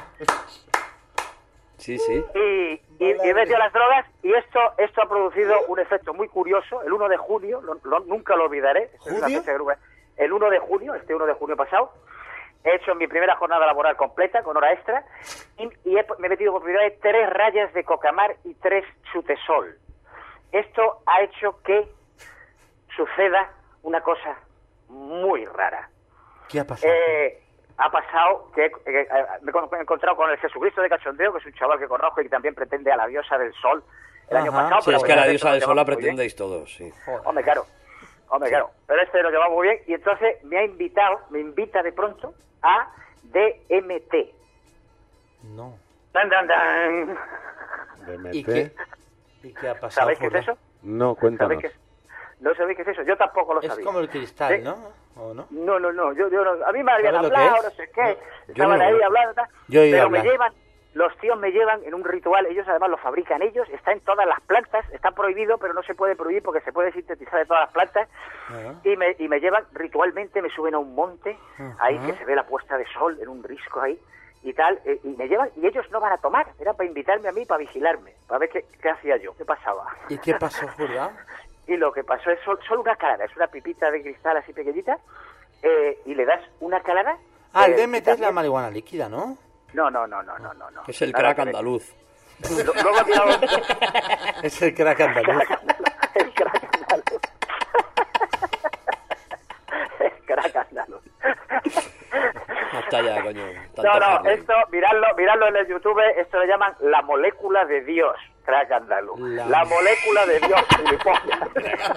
Sí, sí. Y, y, y he metido las drogas y esto esto ha producido un efecto muy curioso. El uno de junio, lo- lo- nunca lo olvidaré, es una ¿Junio? fecha que nunca- el uno de junio, este uno de junio pasado, he hecho mi primera jornada laboral completa, con hora extra, y, y he- me he metido por primera vez tres rayas de cocamar y tres chutesol. Esto ha hecho que suceda una cosa muy rara. ¿Qué ha pasado? Eh, ha pasado que, que, eh, me he con- me he encontrado con el Jesucristo de Cachondeo, que es un chaval que conozco y que también pretende a la diosa del sol el año Ajá. pasado. Sí, pero es que a la bueno, diosa esto del nos sol la llevamos muy bien. pretendéis todos, sí. Hombre, claro. Hombre, claro. Pero este lo lleva muy bien y entonces me ha invitado, me invita de pronto a D M T. No. Dan, dan, dan. D M T. ¿Y qué, ¿Y qué ha pasado? ¿Sabéis qué es eso? No, cuéntanos. ¿Sabéis qué es? ¿No sabéis qué es eso? Yo tampoco lo Es sabía. como el cristal, ¿Sí? ¿no? ¿O no? No, no, no. Yo, yo no- a mí me habían ¿Sabes lo que hablado, es? no sé qué. Yo Estaban no lo ahí veo. hablando, tal, Yo he oído pero me hablar. llevan, los tíos me llevan en un ritual. Ellos además lo fabrican ellos. Está en todas las plantas. Está prohibido, pero no se puede prohibir porque se puede sintetizar de todas las plantas. Ah. Y me, y me llevan ritualmente, me suben a un monte, Ajá. ahí que se ve la puesta de sol en un risco ahí y tal, eh, y me llevan, y ellos no van a tomar, era para invitarme a mí, para vigilarme, para ver qué, qué hacía yo, qué pasaba. ¿Y qué pasó, Jurga? Y lo que pasó es sol- solo una calada, es una pipita de cristal así pequeñita, eh, y le das una calada. Ah, el eh, D M T es la también- marihuana líquida, ¿no? No, no, no, no, no, no. no. Es el Nada crack que ver. andaluz. Lo- Luego tiramos Es el crack andaluz. el crack andaluz. El crack andaluz. Hasta ya, coño. tanto No, no, Harley. esto, miradlo, miradlo en el YouTube, esto le llaman la molécula de Dios, crack andaluz. La- La, molécula de Dios, gilipollas.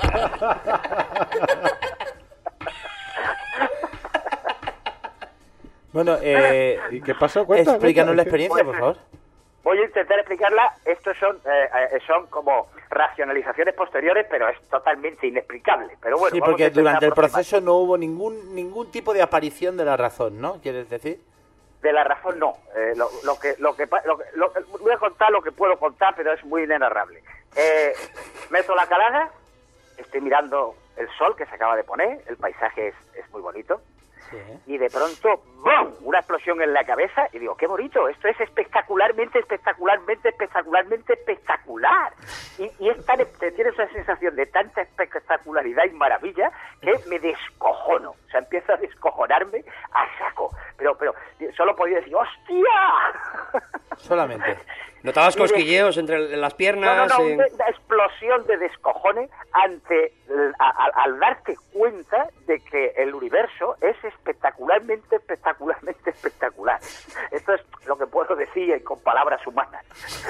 Bueno, eh, ¿Y qué pasó? Cuenta, explícanos la cuenta. experiencia, por favor. Voy a intentar explicarla. Estos son eh, eh, son como racionalizaciones posteriores, pero es totalmente inexplicable. Pero bueno, Sí, vamos a porque intentar durante el aproximar. proceso no hubo ningún ningún tipo de aparición de la razón, ¿no? ¿Quieres decir? De la razón no. Eh, lo, lo que lo que pa- lo, que- lo- voy a contar lo que puedo contar, pero es muy inenarrable. Eh, meto la calada, estoy mirando el sol que se acaba de poner, el paisaje es, es muy bonito. Sí. Y de pronto, ¡bum!, una explosión en la cabeza y digo, qué bonito, esto es espectacularmente, espectacularmente, espectacularmente espectacular. Y, y es tan, te tienes una sensación de tanta espectacularidad y maravilla que me descojono, o sea, empiezo a descojonarme a saco. Pero, pero, solo podía decir, ¡hostia! Solamente. ¿Notabas Y de- cosquilleos entre las No, piernas? no, no, en- una una explosión de descojone ante el- a- a- al darte cuenta de que el universo es espectacularmente, espectacularmente espectacular. Esto es lo que puedo decir con palabras humanas.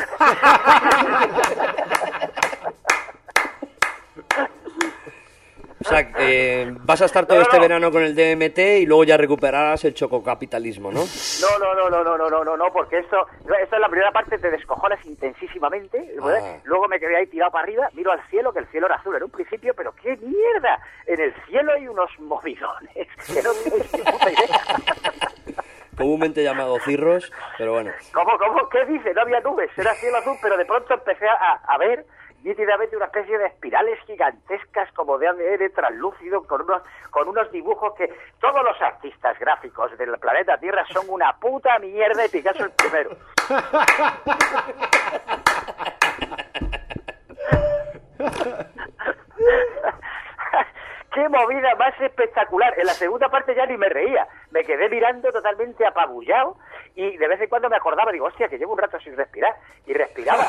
O sea, eh, vas a estar todo No, no, este no. verano con el D M T y luego ya recuperarás el chococapitalismo, ¿no? No, no, no, no, no, no, no, no, no, porque esto, esto es la primera parte, te descojonas intensísimamente, ¿verdad? Ah. Luego me quedé ahí tirado para arriba, miro al cielo, que el cielo era azul en un principio, pero ¡qué mierda! En el cielo hay unos movidones que no tenéis ni puta idea. Comúnmente llamado cirros, pero bueno. ¿Cómo, cómo? ¿Qué dice? No había nubes, era cielo azul, pero de pronto empecé a, a ver nítidamente una especie de espirales gigantescas como de A D N translúcido con unos, con unos dibujos que todos los artistas gráficos del planeta Tierra son una puta mierda y Picasso el primero. ¡Qué movida más espectacular! En la segunda parte ya ni me reía. Me quedé mirando totalmente apabullado y de vez en cuando me acordaba, digo, hostia, que llevo un rato sin respirar. Y respiraba.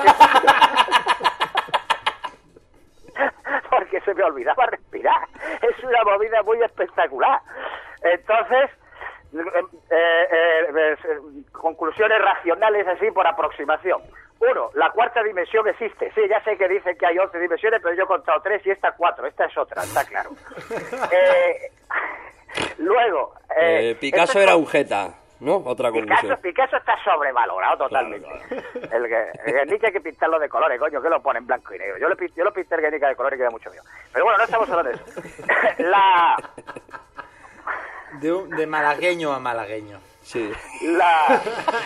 Porque se me olvidaba respirar. Es una movida muy espectacular. Entonces, eh, eh, eh, eh, conclusiones racionales así por aproximación. Uno, la cuarta dimensión existe. Sí, ya sé que dicen que hay once dimensiones, pero yo he contado tres y esta cuatro. Esta es otra, está claro. Eh, luego... Eh, eh, Picasso esto es era con- un jeta, ¿no? Otra Picasso, conclusión. Picasso está sobrevalorado totalmente. El, que- el Guernica hay que pintarlo de colores, coño, que lo pone en blanco y negro. Yo, le, pin- yo lo pinté el Guernica de colores y queda mucho mío. Pero bueno, no estamos hablando de eso. La... De, un- de malagueño a malagueño. Sí. La...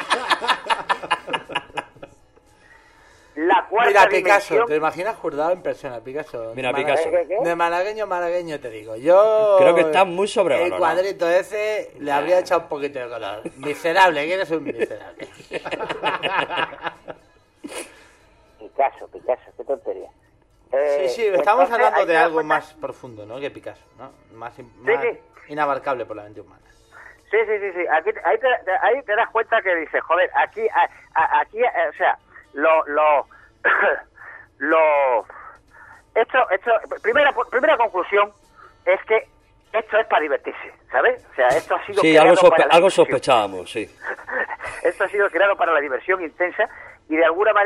La cuarta Mira, Picasso, dimensión... ¿te imaginas juzgado en persona, Picasso? Mira, De Picasso. ¿Qué, qué, qué? De malagueño a malagueño te digo. Yo... Creo que está muy sobrevalorado. El cuadrito ese le habría echado un poquito de color. Miserable, que eres un miserable. Picasso, Picasso, qué tontería. Eh, Sí, sí, estamos entonces, hablando ahí de te das algo cuenta- más profundo, ¿no? Que Picasso, ¿no? Más, in- Sí, más sí. inabarcable por la mente humana. Sí, sí, sí, sí. Aquí, ahí, te, te- ahí te das cuenta que dices, joder, aquí, a- a- aquí, eh, o sea, lo, lo, lo, esto, esto, primera, primera conclusión es que esto es para divertirse, ¿sabes? O sea, esto ha sido Sí, creado algo, sospe- para la algo diversión. sospechábamos, sí. Esto ha sido creado para la diversión intensa y de alguna manera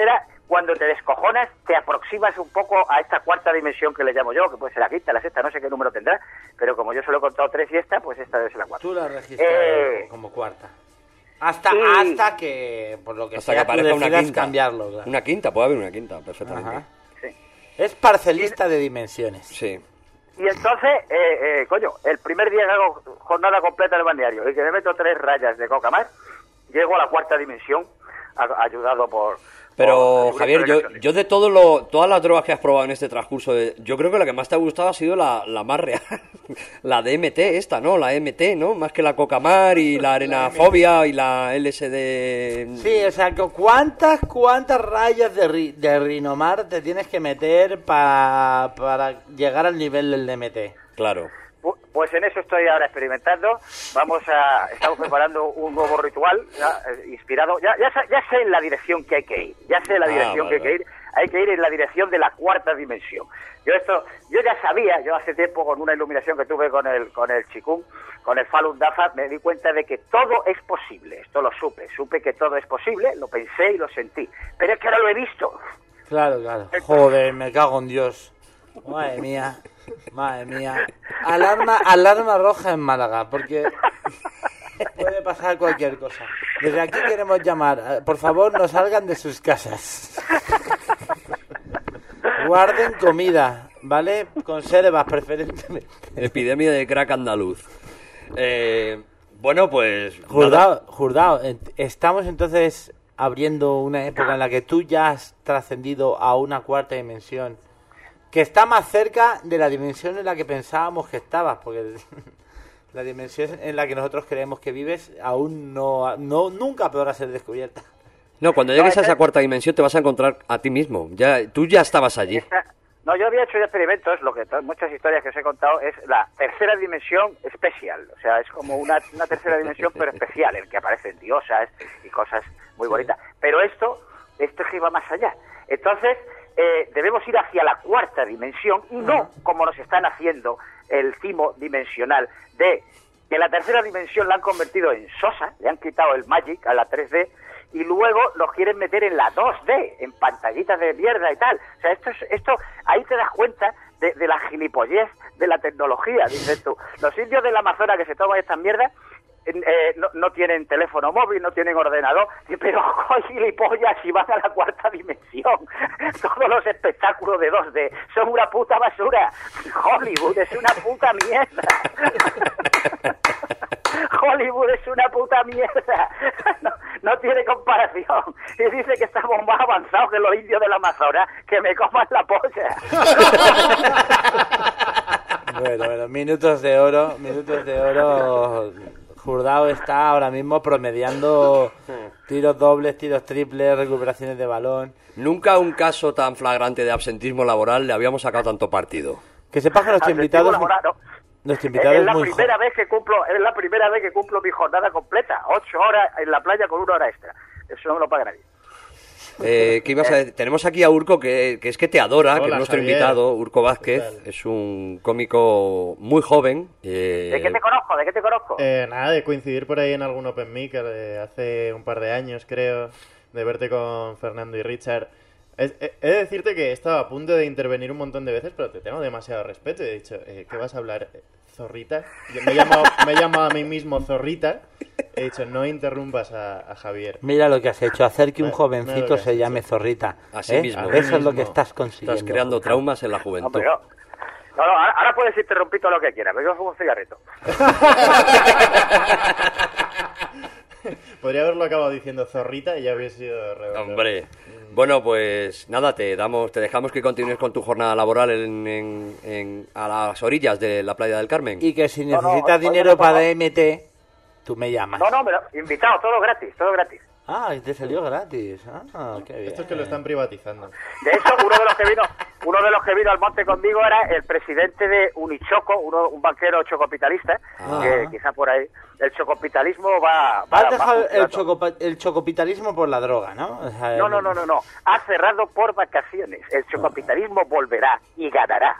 cuando te descojonas, te aproximas un poco a esta cuarta dimensión que le llamo yo, que puede ser la quinta, la sexta, no sé qué número tendrá, pero como yo solo he contado tres y esta, pues esta debe ser la cuarta. Tú la registras Eh, como cuarta. Hasta, y- hasta que, por lo que Hasta sea, que aparezca tú una decidas quinta. cambiarlo. claro. Una quinta, puede haber una quinta, perfectamente. Ajá. Sí. Es parcelista de dimensiones. Sí. Y entonces, eh, eh, coño, el primer día que hago jornada completa en el balneario y que me meto tres rayas de coca más, llego a la cuarta dimensión, a- ayudado por... Pero, por- Javier, yo, yo de todo lo, todas las drogas que has probado en este transcurso, de- yo creo que la que más te ha gustado ha sido la, la más real, la de M T esta, ¿no? La M T, ¿no? Más que la Cocamar y la arenafobia y la L S D... Sí, o sea, que ¿cuántas, cuántas rayas de, ri- de Rinomar te tienes que meter pa- para llegar al nivel del D M T? Claro. Pu- Pues en eso estoy ahora experimentando. Vamos a... Estamos preparando un nuevo ritual ya, eh, inspirado... Ya, ya, sa- ya sé en la dirección que hay que ir. Ya sé la Ah, dirección vale, que hay que ir. Hay que ir en la dirección de la cuarta dimensión. Yo esto... Yo ya sabía, yo hace tiempo con una iluminación que tuve con el con el Chikung, con el Falun Dafa, me di cuenta de que todo es posible. Esto lo supe. Supe que todo es posible, lo pensé y lo sentí. Pero es que ahora lo he visto. Claro, claro. Joder, me cago en Dios. Madre mía, madre mía. Alarma, alarma roja en Málaga, porque puede pasar cualquier cosa. Desde aquí queremos llamar, eh, por favor, no salgan de sus casas. Guarden comida, ¿vale? Conservas preferentemente. Epidemia de crack andaluz. Eh, bueno, pues... nada. Jurdao, Jurdao, eh, estamos entonces abriendo una época en la que tú ya has trascendido a una cuarta dimensión, que está más cerca de la dimensión en la que pensábamos que estabas, porque la dimensión en la que nosotros creemos que vives aún no, no nunca podrá ser descubierta. No, cuando llegues a esa cuarta dimensión te vas a encontrar a ti mismo. Ya, tú ya estabas allí. Esta- No, yo había hecho ya experimentos, lo que to- muchas historias que os he contado es la tercera dimensión especial, o sea, es como una, una tercera dimensión pero especial, en que aparecen diosas y cosas muy bonitas. Pero esto, esto es que va más allá. Entonces, eh, debemos ir hacia la cuarta dimensión y no como nos están haciendo el timo dimensional de que la tercera dimensión la han convertido en sosa, le han quitado el Magic a la tres D y luego los quieren meter en la dos D, en pantallitas de mierda y tal. O sea, esto es, esto ahí te das cuenta de, de la gilipollez de la tecnología, dices tú. Los indios del Amazonas que se toman estas mierdas eh, no, no tienen teléfono móvil, no tienen ordenador, pero ¡oh, gilipollas! Si van a la cuarta dimensión, todos los espectáculos de dos D son una puta basura. Hollywood es una puta mierda. Hollywood es una puta mierda. No, no tiene comparación. Y dice que estamos más avanzados que los indios del Amazonas, que me coman la polla. Bueno, bueno, minutos de oro, minutos de oro. Jurdao está ahora mismo promediando tiros dobles, tiros triples, recuperaciones de balón. Nunca a un caso tan flagrante de absentismo laboral le habíamos sacado tanto partido. Que sepas que nuestro Absentismo invitado, laboral, no. nuestro invitado es es la muy primera joven. vez que cumplo, es la primera vez que cumplo mi jornada completa, ocho horas en la playa con una hora extra. Eso no me lo paga nadie. Eh, ¿qué ibas a decir? Tenemos aquí a Urco, que, que es que te adora, que Hola, es nuestro Javier. invitado, Urco ¿Qué Vázquez. tal? Es un cómico muy joven. eh, ¿De qué te conozco? ¿De qué te conozco? Eh, nada, de coincidir por ahí en algún Open Mic eh, hace un par de años, creo, de verte con Fernando y Richard. Es- He he de decirte que he estado a punto de intervenir un montón de veces, pero te tengo demasiado respeto. He dicho, eh, ¿qué vas a hablar? ¿Zorrita? Yo me he llamado, me he llamado a mí mismo Zorrita. He dicho, no interrumpas a, a Javier. Mira lo que has hecho, hacer que un Mira lo jovencito que has se hecho. llame Zorrita. Así ¿eh? mismo. Eso es lo que mismo. estás consiguiendo. Estás creando traumas en la juventud. Hombre, no. No, no, ahora, ahora puedes interrumpir todo lo que quieras, pero yo fumo un cigarrito. Podría haberlo acabado diciendo Zorrita y ya hubiese sido redondo. Hombre, bueno, pues nada, te damos, te dejamos que continúes con tu jornada laboral en, en- en- a las orillas de la playa del Carmen. Y que si No, no, necesitas oye, dinero no, para no. D M T, tú me llamas. No, no, pero invitado, todo gratis, todo gratis. Ah, y te salió gratis. Ah, qué bien. Esto es que lo están privatizando. De hecho, uno de los que vino, uno de los que vino al monte conmigo era el presidente de Unichoco, uno, un banquero chocopitalista, Ah. que quizá por ahí el chocopitalismo va... va Has va dejado el, funcionando. chocopa- el chocopitalismo por la droga, ¿no? O sea, No, el- no, no, no, no. Ha cerrado por vacaciones. El chocopitalismo volverá y ganará.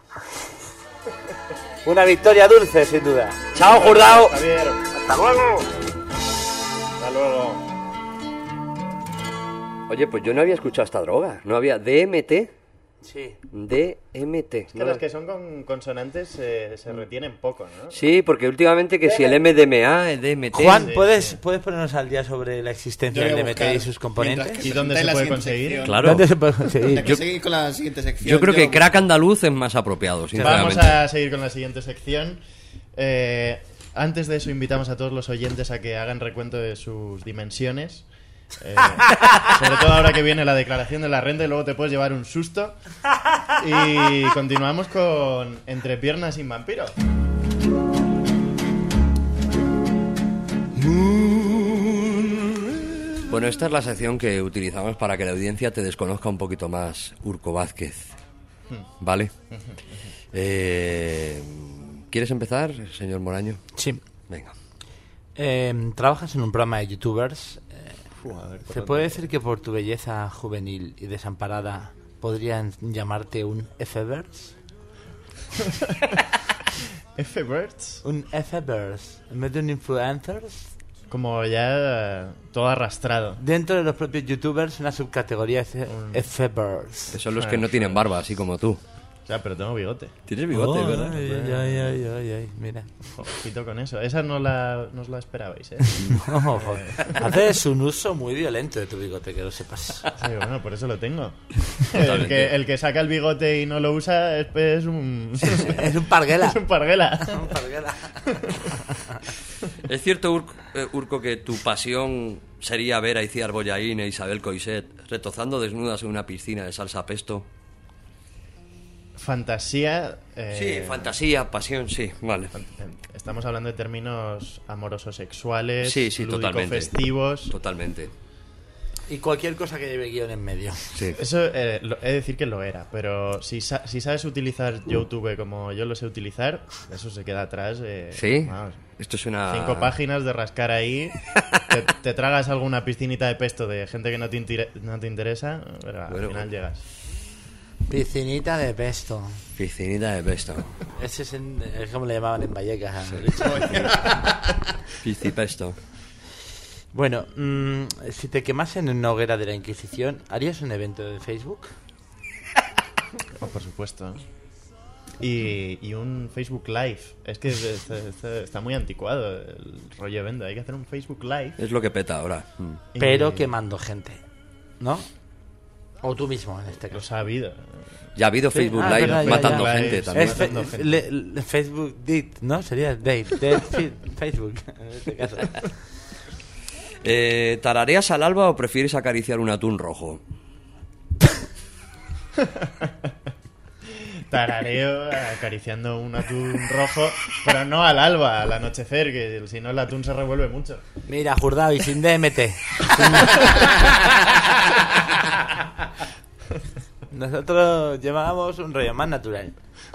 Una victoria dulce, sin duda. ¡Chao, Jurdao! Javier, ¡Hasta luego! hasta luego. Oye, pues yo no había escuchado esta droga. No había D M T. Sí. D M T. Es que no. las que son con consonantes eh, se retienen poco, ¿no? Sí, porque últimamente que si el M D M A, el D M T... Juan, sí, ¿puedes, sí. ¿puedes ponernos al día sobre la existencia Yo del voy a D M T buscar y sus componentes? ¿Y dónde presentáis se la puede siguiente conseguir? sección. Claro. ¿Dónde se puede conseguir? Hay que seguir con la siguiente sección. Yo creo que Yo- crack andaluz es más apropiado, sinceramente. Vamos a seguir con la siguiente sección. Eh, antes de eso, invitamos a todos los oyentes a que hagan recuento de sus dimensiones. Eh, sobre todo ahora que viene la declaración de la renta y luego te puedes llevar un susto. Y continuamos con Entre piernas sin vampiro. Bueno, esta es la sección que utilizamos para que la audiencia te desconozca un poquito más, Urco Vázquez. ¿Vale? Eh, ¿Quieres empezar, señor Moraño? Sí. Venga. Eh, trabajas en un programa de youtubers. Eh, Fu, a ver, ¿por ¿Se dónde? puede decir que por tu belleza juvenil y desamparada podrían llamarte un F-Verse? F-Birds. Un F-Verse en vez de un influencers. Como ya eh, todo arrastrado. Dentro de los propios youtubers, una subcategoría es F-Verse. Que son los que no tienen barba, así como tú. O sea, pero tengo bigote. Tienes bigote, Oh, ¿verdad? Ay, ay, ay, ay, ay, mira. Ojito con eso. Esa no la, no os la esperabais, ¿eh? No, joder. Haces un uso muy violento de tu bigote, que lo sepas. Sí, bueno, por eso lo tengo. El Totalmente. que, el que saca el bigote y no lo usa es, es un... Es un parguela. es un parguela. Un parguela. ¿Es cierto, Urco, eh, Urco, que tu pasión sería ver a Iciar Bollaín e Isabel Coixet retozando desnudas en una piscina de salsa pesto? Fantasía... eh, Sí, fantasía, pasión, sí, vale. Estamos hablando de términos amorosos sexuales, Sí, sí, totalmente. festivos. Totalmente. Y cualquier cosa que lleve guión en medio. Sí. Eso eh, lo- he de decir que lo era, pero si, sa- si sabes utilizar YouTube como yo lo sé utilizar, eso se queda atrás. eh, ¿Sí? vamos. Esto es una... Cinco páginas de rascar ahí, te, te tragas alguna piscinita de pesto de gente que no te, intire- no te interesa, pero Bueno. al final llegas. Piscinita de pesto. Piscinita de pesto. Ese es, en- es como le llamaban en Vallecas. Piscipesto. Bueno, mm, si te quemasen en una hoguera de la Inquisición, ¿harías un evento de Facebook? Oh, por supuesto. Y, y un Facebook Live. Es que está, está- está muy anticuado el rollo evento. Hay que hacer un Facebook Live. Es lo que peta ahora. Mm. y- Pero quemando gente, ¿no? O tú mismo, en este caso. Los ha habido. Ya ha habido Sí, Facebook ah, Live verdad, ya, matando ya. gente Es también. Es fe- matando gente. le- le- Facebook Date, ¿no? Sería Date. Date fi- Facebook, en este caso. Eh, ¿Tarareas al alba o prefieres acariciar un atún rojo? Tarareo acariciando un atún rojo, pero no al alba, al anochecer, que si no el atún se revuelve mucho. Mira, Jurdao, y sin D M T. Nosotros llevábamos un rollo más natural.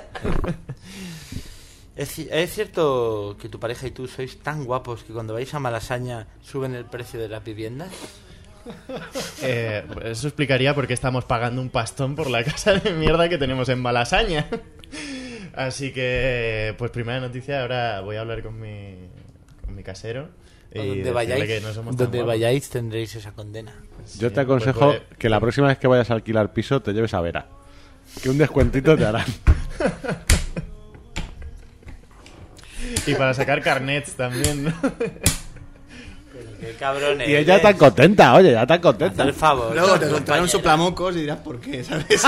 ¿Es, ci- ¿Es cierto que tu pareja y tú sois tan guapos que cuando vais a Malasaña suben el precio de las viviendas? Eh, eso explicaría por qué estamos pagando un pastón por la casa de mierda que tenemos en Malasaña. Así que, pues primera noticia, ahora voy a hablar con mi, con mi casero. Y O donde decirle vayáis, que no somos tan donde guapos. vayáis tendréis esa condena. Yo Sí, te aconsejo pues, pues, que la próxima vez que vayas a alquilar piso te lleves a Vera. Que un descuentito te harán. Y para sacar carnets también, ¿no? Qué cabrones. Y ella tan contenta, oye, ya tan Haz contenta. el favor. Luego te compañera. soltarán un soplamocos y dirás por qué, ¿sabes?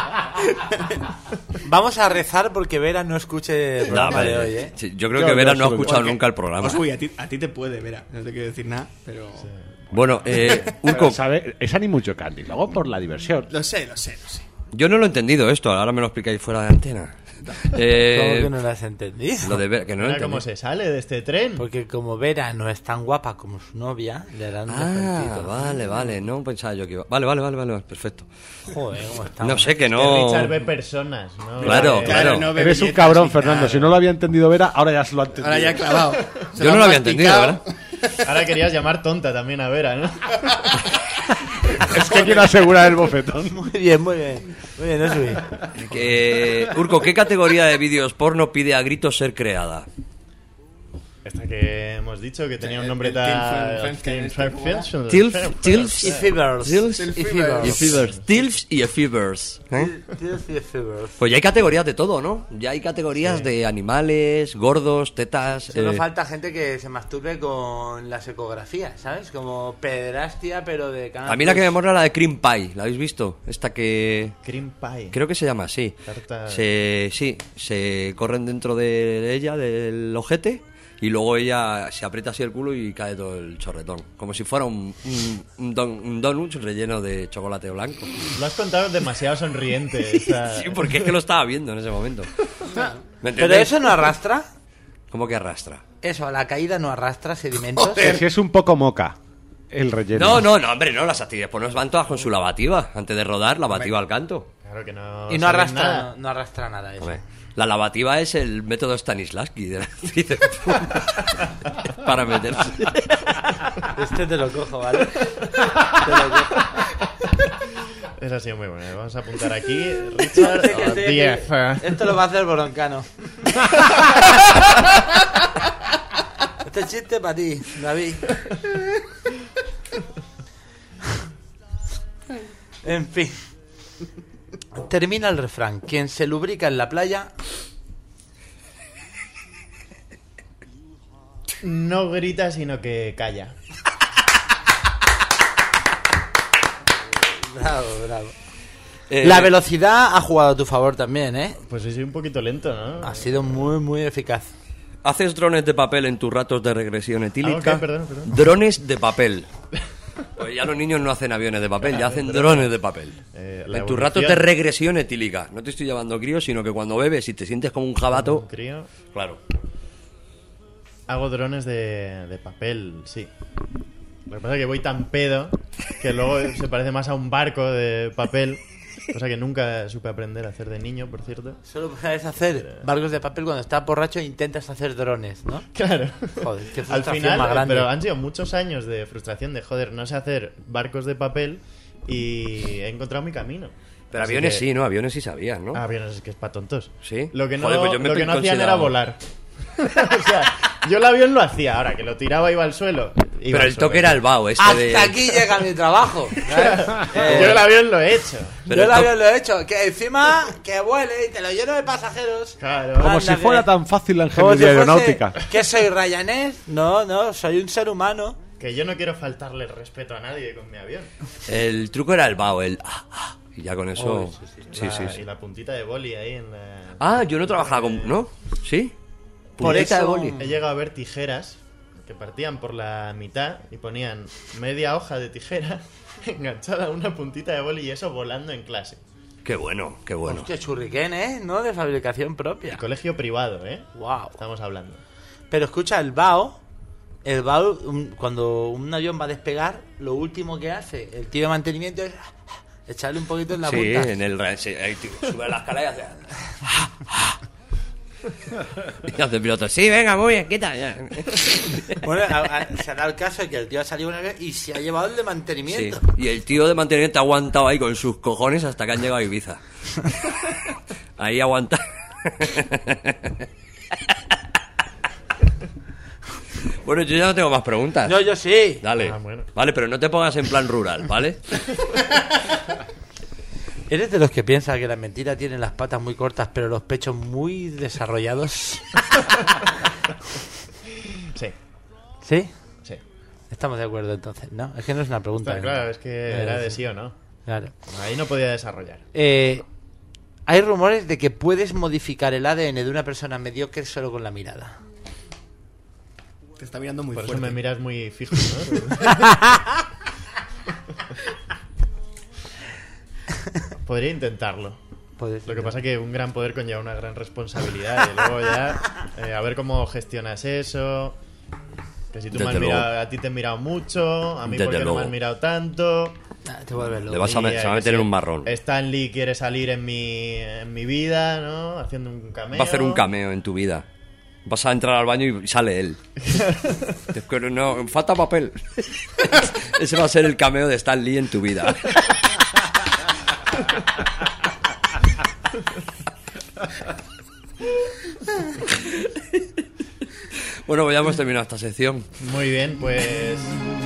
Vamos a rezar porque Vera no escuche el No, programa vale. de hoy, ¿eh? Sí, yo creo Yo- que yo Vera no ha solo- escuchado Porque- nunca el programa. Os- uy, a ti, a ti te puede, Vera. No te quiero decir nada, pero... Bueno, eh, Pero, Urco, ¿sabe? Esa ni mucho candy. Luego por la diversión. Lo sé, lo sé, lo sé. yo no lo he entendido esto, ahora me lo explicáis fuera de antena. Eh, ¿Cómo que no lo has entendido? Lo de Vera, que no lo he Mira cómo entendido. se sale de este tren. Porque como Vera no es tan guapa como su novia, le harán un Ah, descuentito. vale, vale, no pensaba yo que iba. Vale, vale, vale, vale, perfecto. Joder, cómo estamos. No sé que Que no. Richard ve personas, ¿no? Claro, Eh, claro. no ve Eres un billetes, cabrón, sí, Fernando. claro. Si no lo había entendido Vera, ahora ya se lo ha entendido. Ahora ya he clavado. Se Yo no han lo había entendido, masticado. ¿verdad? Ahora querías llamar tonta también a Vera, ¿no? Es que quiero asegurar el bofetón. Muy bien, muy bien. Muy bien, no subí. Que- Urco, ¿qué categoría de vídeos porno pide a gritos ser creada? Esta que hemos dicho que tenía un nombre El tan... Team Friends, Tilf, Tilfs Y Fevers. Tilfs Y y Fevers. Fevers. Tilfs y Fevers. ¿Eh? Tilf y Fevers. Pues ya hay categorías de todo, ¿no? Ya hay categorías de animales, gordos, tetas. Solo eh, falta gente que se masturbe con las ecografías, ¿sabes? Como pederastia, pero de canal. A mí la que Plus. me mola es la de Cream Pie. ¿La habéis visto? Esta que... Cream pie. Creo que se llama así. Tarta- Se, sí, se corren dentro de ella, del ojete, y luego ella se aprieta así el culo y cae todo el chorretón. Como si fuera un, un, un, don, un donut relleno de chocolate blanco. Lo has contado demasiado sonriente. esta- Sí, porque es que lo estaba viendo en ese momento. ¿Me Pero entendéis? eso no arrastra. ¿Cómo que arrastra? Eso, a la caída no arrastra sedimentos. Que si es un poco moca el relleno. No, no, no, hombre, no, las actividades pues no van todas con su lavativa. Antes de rodar, lavativa al canto. Claro que no. Y no saben arrastra nada. nada. No, no arrastra nada eso. Hombre, la lavativa es el método Stanislavski de la actriz. Para meterse. Este te lo cojo, ¿vale? Te lo cojo. Esa ha sido muy buena. Vamos a apuntar aquí. Richard, Sí, que oh, sí, diez. que- Esto lo va a hacer Boroncano. Este chiste para ti, David. En fin. Termina el refrán. Quien se lubrica en la playa... No grita, sino que calla. Bravo, bravo. Eh, La velocidad ha jugado a tu favor también, ¿eh? Pues sí, un poquito lento, ¿no? Ha sido muy, muy eficaz. ¿Haces drones de papel en tus ratos de regresión etílica? Ah, ok, perdón, perdón. Drones de papel. Pues ya los niños no hacen aviones de papel, ya hacen drones de papel. Eh, la en tus evolución. ratos de regresión etílica. No te estoy llamando crío, sino que cuando bebes y te sientes como un jabato... Crío. Claro. Hago drones de, de papel, sí. Lo que pasa es que voy tan pedo que luego se parece más a un barco de papel. Cosa que nunca supe aprender a hacer de niño, por cierto. Solo sabes hacer barcos de papel cuando estás borracho e intentas hacer drones, ¿no? Claro. Joder, qué Al frustración final, más grande. pero han sido muchos años de frustración de joder, no sé hacer barcos de papel y he encontrado mi camino. Pero Así aviones que- sí, ¿no? Aviones sí sabías, ¿no? Ah, aviones es que es para tontos. ¿Sí? Lo que no, Joder, pues yo me lo que no hacían consideraba- era volar. O sea, yo el avión lo hacía, ahora que lo tiraba iba al suelo. iba Pero al el suelo. toque era el vaho, este Hasta de... aquí llega mi trabajo. ¿sabes? Eh, Yo el avión lo he hecho. Pero yo el el to- avión lo he hecho. Que encima que vuele y te lo lleno de pasajeros. Claro. Como Anda, si que- fuera tan fácil la Como si ingeniería fuese- aeronáutica. ¿Que soy Ryanair? No, no, soy un ser humano. Que yo no quiero faltarle el respeto a nadie con mi avión. El truco era el vaho, el... ah, ah, y ya con eso... Oh, sí, sí, sí, La- sí, sí. Y la puntita de boli ahí en la... Ah, yo no trabajaba con... ¿No? ¿Sí? Por Puntita de eso- boli. He llegado a ver tijeras que partían por la mitad y ponían media hoja de tijera enganchada a una puntita de boli y eso volando en clase. Qué bueno, qué bueno. Hostia, churriquén, ¿eh? No de fabricación propia. Colegio privado, ¿eh? Wow. Estamos hablando. Pero escucha, el vaho, el vaho, un- cuando un avión va a despegar, lo último que hace el tío de mantenimiento es echarle un poquito en la Sí, punta. en el... sí, ahí, tío, sube a la escala y hace... Y hace el piloto, sí, venga, muy bien, quita. Ya. Bueno, a- a- se da el caso de que el tío ha salido una vez y se ha llevado el de Sí. mantenimiento. Y el tío de mantenimiento ha aguantado ahí con sus cojones hasta que han llegado a Ibiza. Ahí aguanta. Bueno, yo ya no tengo más preguntas. No, yo sí. Dale. Ah, bueno. Vale, pero no te pongas en plan rural, ¿vale? ¿Eres de los que piensa que la mentira tiene las patas muy cortas pero los pechos muy desarrollados? Sí, ¿Sí? sí. Estamos de acuerdo entonces, ¿no? Es que no es una pregunta. Está ¿no? claro, es que era de sí o no. Claro. Ahí no podía desarrollar. Eh, hay rumores de que puedes modificar el A D N de una persona mediocre solo con la mirada. Te está mirando muy Por fuerte. eso me miras muy fijo, ¿no? Podría intentarlo. Puedes- Lo que pasa es que un gran poder conlleva una gran responsabilidad y luego ya eh, a ver cómo gestionas eso. Que si tú me Desde has mirado, luego. a ti te he mirado mucho, a mí Desde porque no me luego. has mirado tanto. Ah, te vuelves loco. Le vas a, Y, met- eh, se va a que meter si en un marrón. Stan Lee quiere salir en mi, en mi vida, ¿no? Haciendo un cameo. Va a hacer un cameo en tu vida. Vas a entrar al baño y sale él. Es que no, falta papel. Ese va a ser el cameo de Stan Lee en tu vida. Bueno, pues ya hemos terminado esta sección. Muy bien, pues...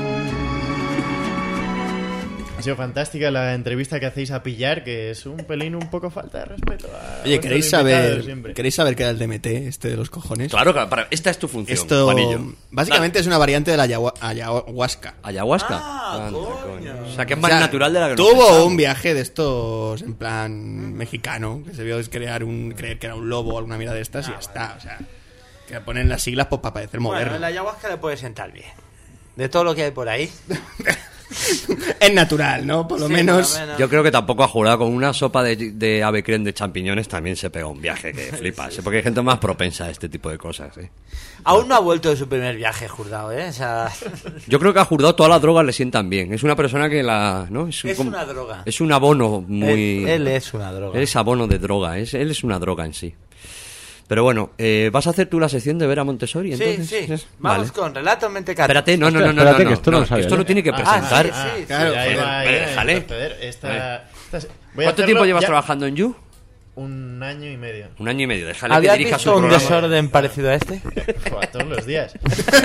Ha sido fantástica la entrevista que hacéis a Pillar, que es un pelín un poco falta de respeto a Oye, ¿queréis saber, siempre. ¿queréis saber qué era el D M T, este de los cojones? Claro, claro, para, esta es tu función, Esto, Juanillo. básicamente, es una variante de la ayahu- ayahuasca. ¿Ayahuasca? Ah, Anda, coño. O sea, que es más O sea, natural de la que nos tuvo pensamos. un viaje de estos en plan mexicano, que se vio crear un, creer que era un lobo o alguna mierda de estas y ya está. O sea, que ponen las siglas pues, para parecer Bueno, moderno. la ayahuasca le puede sentar bien. De todo lo que hay por ahí. Es natural, ¿no? Por lo Sí, menos. por lo menos. Yo creo que tampoco ha jurado con una sopa de, de ave creme de champiñones también se pega un viaje que flipas, ¿eh? Porque hay gente más propensa a este tipo de cosas, ¿eh? Aún no ha vuelto de su primer viaje, Jurdao, ¿eh? O sea, Yo creo que a Jurdao todas las drogas le sientan bien. Es una persona que la... ¿no? un Es com- una droga. Es un abono muy... él, él es una droga. Él es abono de droga, es, él es una droga en sí. Pero bueno, eh, ¿vas a hacer tú la sección de Vera Montessori? Sí, Entonces? sí. Es- Vamos vale. con Relatos Mentecatos. Espérate, no, no, no, no, Espérate, no, que esto no lo sabía esto yo. lo tiene que Ah, presentar. sí, sí, Claro, Ya iba- joder, iba a déjale. proceder. Esta- esta- voy a ¿Cuánto hacerlo tiempo llevas ya- trabajando en You? Un año y medio. Un año y medio, déjale que ¿Habías dirija su visto un programa. desorden parecido a este? Joder, todos los días.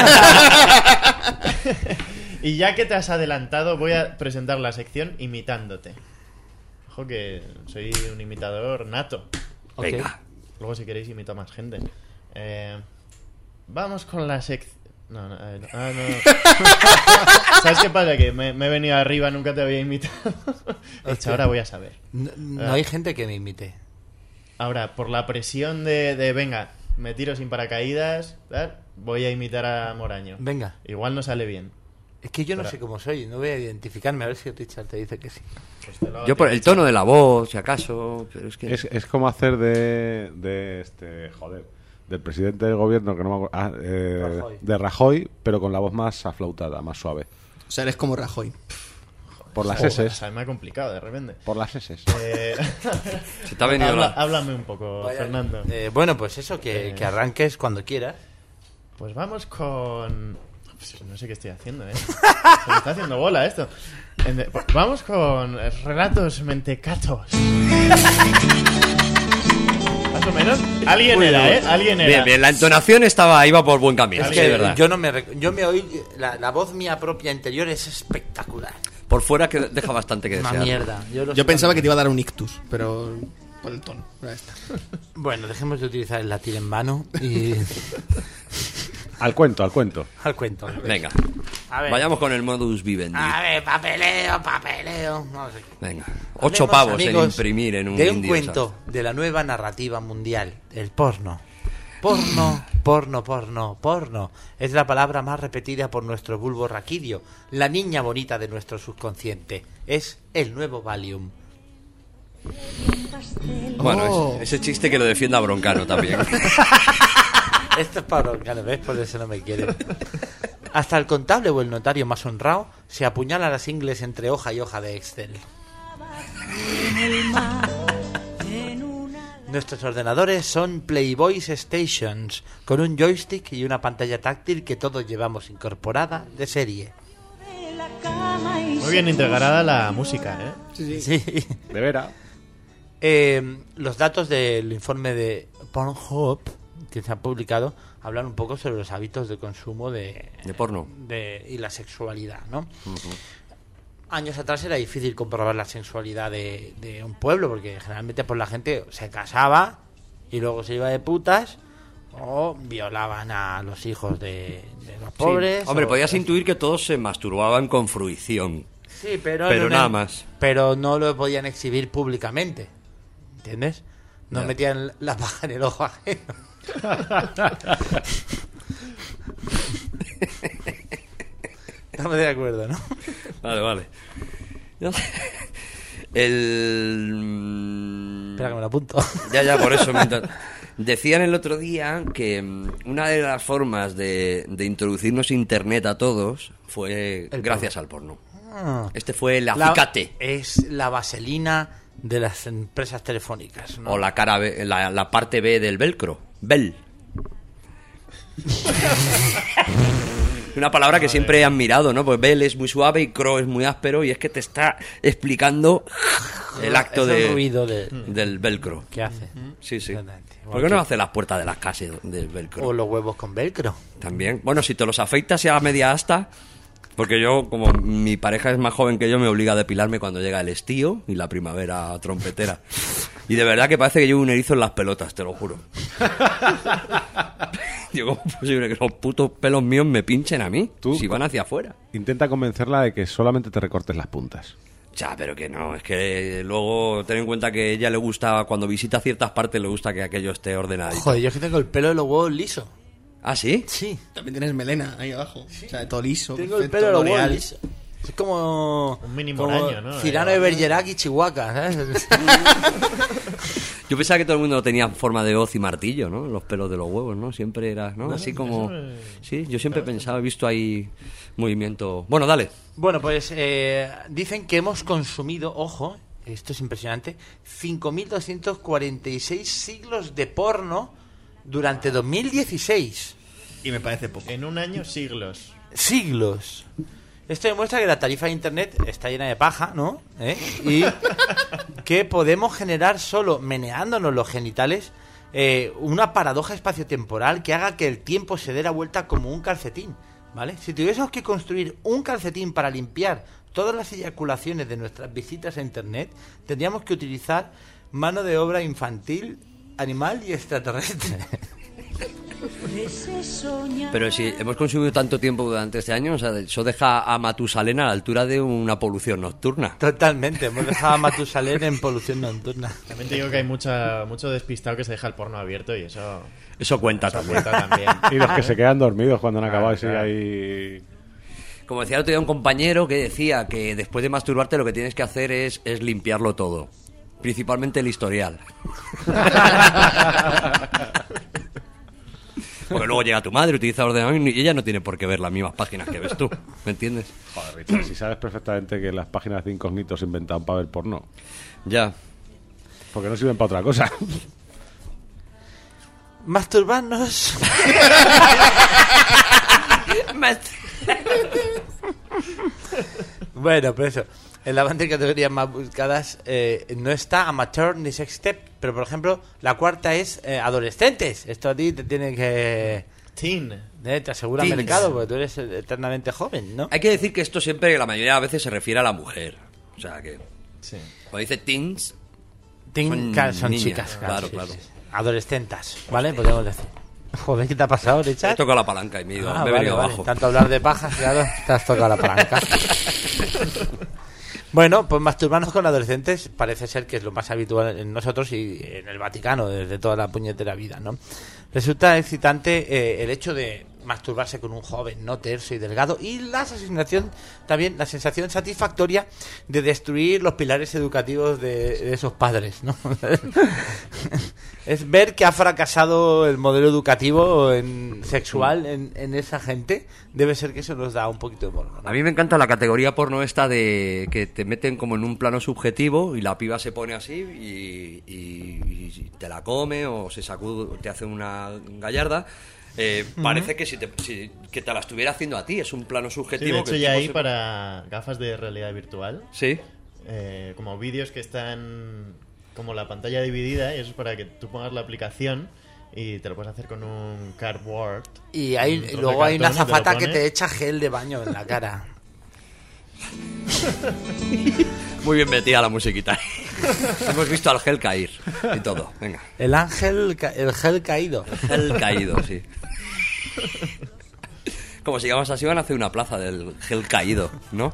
Y ya que te has adelantado, voy a presentar la sección imitándote. Ojo que soy un imitador nato. Venga. Luego si queréis imito a más gente. Eh, vamos con la sección... No, no, eh, no, ah, no. ¿Sabes qué pasa? Que me, me he venido arriba, nunca te había imitado. De hecho, ahora voy a saber. No, no hay gente que me imite. Ahora, por la presión de, de venga, me tiro sin paracaídas, tal, voy a imitar a Moraño. Venga. Igual no sale bien. Es que yo no Espera. sé cómo soy, no voy a identificarme, a ver si Richard te dice que sí. Pues te lo Yo por el tono de la voz, si acaso, pero es que... Es, es como hacer de, de este, joder, del presidente del gobierno, que no me acuerdo, ah, eh, Rajoy. de Rajoy, pero con la voz más aflautada, más suave. O sea, eres como Rajoy. Por las Joder, S. o sea, me ha complicado de repente. Por las S. Eh, Se te ha venido habla- la... Háblame un poco, Vaya- Fernando. Eh, bueno, pues eso, que, Eh. que arranques cuando quieras. Pues vamos con... Pues no sé qué estoy haciendo, ¿eh? Se me está haciendo bola esto. En- pues Vamos con relatos mentecatos. Más o menos. Alguien era, ¿eh? Alguien era. Bien, bien, la entonación estaba, iba por buen camino. Es sí, que es verdad. yo no me rec- yo me oí la, la voz mía propia interior es espectacular. Por fuera que deja bastante que Una desear. mierda. Yo, lo Yo sé pensaba que también. te iba a dar un ictus, pero por el tono. Ya está. Bueno, dejemos de utilizar el latín en vano y Al cuento, al cuento. al cuento. Venga, A ver. vayamos con el modus vivendi. A ver, papeleo, papeleo. No sé qué. Venga, ocho Hablemos, pavos en amigos, imprimir en un de un indio, cuento de la nueva narrativa mundial, el porno. Porno, porno, porno, porno. Es la palabra más repetida por nuestro bulbo raquídeo, la niña bonita de nuestro subconsciente. Es el nuevo Valium. ¿sabes? Bueno, Oh. ese, ese chiste que lo defienda Broncano también. Esto es para Broncano, ¿ves? Por eso no me quiere. Hasta el contable o el notario más honrado se apuñala las ingles entre hoja y hoja de Excel. Nuestros ordenadores son Playboys Stations, con un joystick y una pantalla táctil que todos llevamos incorporada de serie. Muy bien integrada la música, ¿eh? Sí, sí. Sí. De Vera. Eh, los datos del informe de Pornhub que se han publicado hablan un poco sobre los hábitos de consumo de, De porno. de- y la sexualidad, ¿no? Años atrás era difícil comprobar la sexualidad de, de un pueblo porque generalmente pues la gente se casaba y luego se iba de putas o violaban a los hijos de, de los pobres. Hombre, o- podías intuir que todos se masturbaban con fruición. Sí, pero, Pero en un- nada más. Pero no lo podían exhibir públicamente. ¿Entiendes? No Ya. metían la paja en el ojo ajeno. Estamos de acuerdo, ¿no? Vale, vale. No sé. El... Espera que me lo apunto. Ya, ya, por eso. mientras- Decían el otro día que mm, una de las formas de, de introducirnos Internet a todos fue El gracias al porno. Ah. Este fue el La- acicate. es la vaselina de las empresas telefónicas, ¿no? O la cara B- la, la parte B del velcro. Bell. Una palabra que siempre he admirado, ¿no? Pues bel es muy suave y cro es muy áspero y es que te está explicando el acto Es el de, ruido de- del velcro. ¿Qué hace? Sí, sí. Exactamente. ¿Por qué no hace las puertas de las casas del velcro? O los huevos con velcro. También. Bueno, si te los afeitas y a media asta, porque yo, como mi pareja es más joven que yo, me obliga a depilarme cuando llega el estío y la primavera trompetera. Y de verdad que parece que llevo un erizo en las pelotas, te lo juro. Digo, ¿cómo es posible que los putos pelos míos me pinchen a mí? Tú- Si van hacia afuera. Intenta convencerla de que solamente te recortes las puntas. Ya, pero que no, es que luego ten en cuenta que a ella le gusta, cuando visita ciertas partes, le gusta que aquello esté ordenadito. Joder, yo es que tengo el pelo de los huevos liso. ¿Ah, sí? Sí. También tienes melena ahí abajo. O sea, todo liso. Tengo el perfecto, pelo de los L'Oreal. huevos liso. Es como... Un mini como moraño, ¿no? Cirano de Bergerac y Chihuahua, ¿sabes? Yo pensaba que todo el mundo tenía forma de hoz y martillo, ¿no? Los pelos de los huevos, ¿no? Siempre era, ¿no? Así como... Sí, yo siempre pensaba, he visto ahí movimiento... Bueno, dale. Bueno, pues eh, dicen que hemos consumido, ojo, esto es impresionante, cinco mil doscientos cuarenta y seis siglos de porno durante dos mil dieciséis. Y me parece poco. En un año, siglos. Siglos. Esto demuestra que la tarifa de internet está llena de paja, ¿no? ¿Eh? Y que podemos generar solo meneándonos los genitales eh, una paradoja espaciotemporal que haga que el tiempo se dé la vuelta como un calcetín, ¿vale? Si tuviésemos que construir un calcetín para limpiar todas las eyaculaciones de nuestras visitas a internet, tendríamos que utilizar mano de obra infantil, animal y extraterrestre. Pero si hemos consumido tanto tiempo durante este año, o sea, eso deja a Matusalén a la altura de una polución nocturna. Totalmente, hemos dejado a Matusalén en polución nocturna. También te digo que hay mucha, mucho despistado que se deja el porno abierto y eso... Eso cuenta eso también. cuenta también. Y los que se quedan dormidos cuando han Claro, acabado y sigue claro. ahí... Como decía el otro día un compañero que decía que después de masturbarte lo que tienes que hacer es, es limpiarlo todo. Principalmente el historial. Porque luego llega tu madre, utiliza el ordenador y ella no tiene por qué ver las mismas páginas que ves tú. ¿Me entiendes? Joder, Richard, si sabes perfectamente que las páginas de incógnito se inventaron para ver porno. Ya. Porque no sirven para otra cosa. Masturbarnos. Bueno, pues eso. En la banda de categorías más buscadas eh, no está amateur ni sextep, pero por ejemplo, la cuarta es eh, adolescentes. Esto a ti te tiene que... Teen. eh, te asegura Teens. mercado, porque tú eres eternamente joven, ¿no? Hay que decir que esto siempre, la mayoría de veces, se refiere a la mujer. O sea que... Sí. Cuando dice teens... Teen, son claro, son niñas, chicas, claro, sí, claro. sí, sí. Adolescentas, ¿vale? Podemos decir. Joder, ¿qué te ha pasado, He Richard? tocado la palanca y me he ido, Ah, me he vale, venido vale. abajo. Tanto hablar de pajas, claro, te has tocado la palanca. Bueno, pues masturbarnos con adolescentes parece ser que es lo más habitual en nosotros y en el Vaticano desde toda la puñetera vida, ¿no? Resulta excitante eh, el hecho de masturbarse con un joven no terso y delgado y la sensación también la sensación satisfactoria de destruir los pilares educativos de, de esos padres, ¿no? Es ver que ha fracasado el modelo educativo en, sexual en, en esa gente. Debe ser que eso nos da un poquito de morbo, ¿no? A mí me encanta la categoría porno esta de que te meten como en un plano subjetivo y la piba se pone así y, y- y te la come o se sacude, te hace una gallarda. Eh, Parece que si te, si- que te la estuviera haciendo a ti, es un plano Sí, subjetivo. de que hecho el ya tipo hay se- para gafas de realidad virtual, Sí. eh, como vídeos que están como la pantalla dividida y eso es para que tú pongas la aplicación y te lo puedes hacer con un cardboard. Y un hay, trozo de luego hay una cartón y te lo azafata que pones. te echa gel de baño en la cara. Muy bien metida la musiquita. Hemos visto al gel caer y todo. Venga. El ángel, ca- el gel caído. Gel caído, sí. Como si llamamos así, van a hacer una plaza del gel caído, ¿no?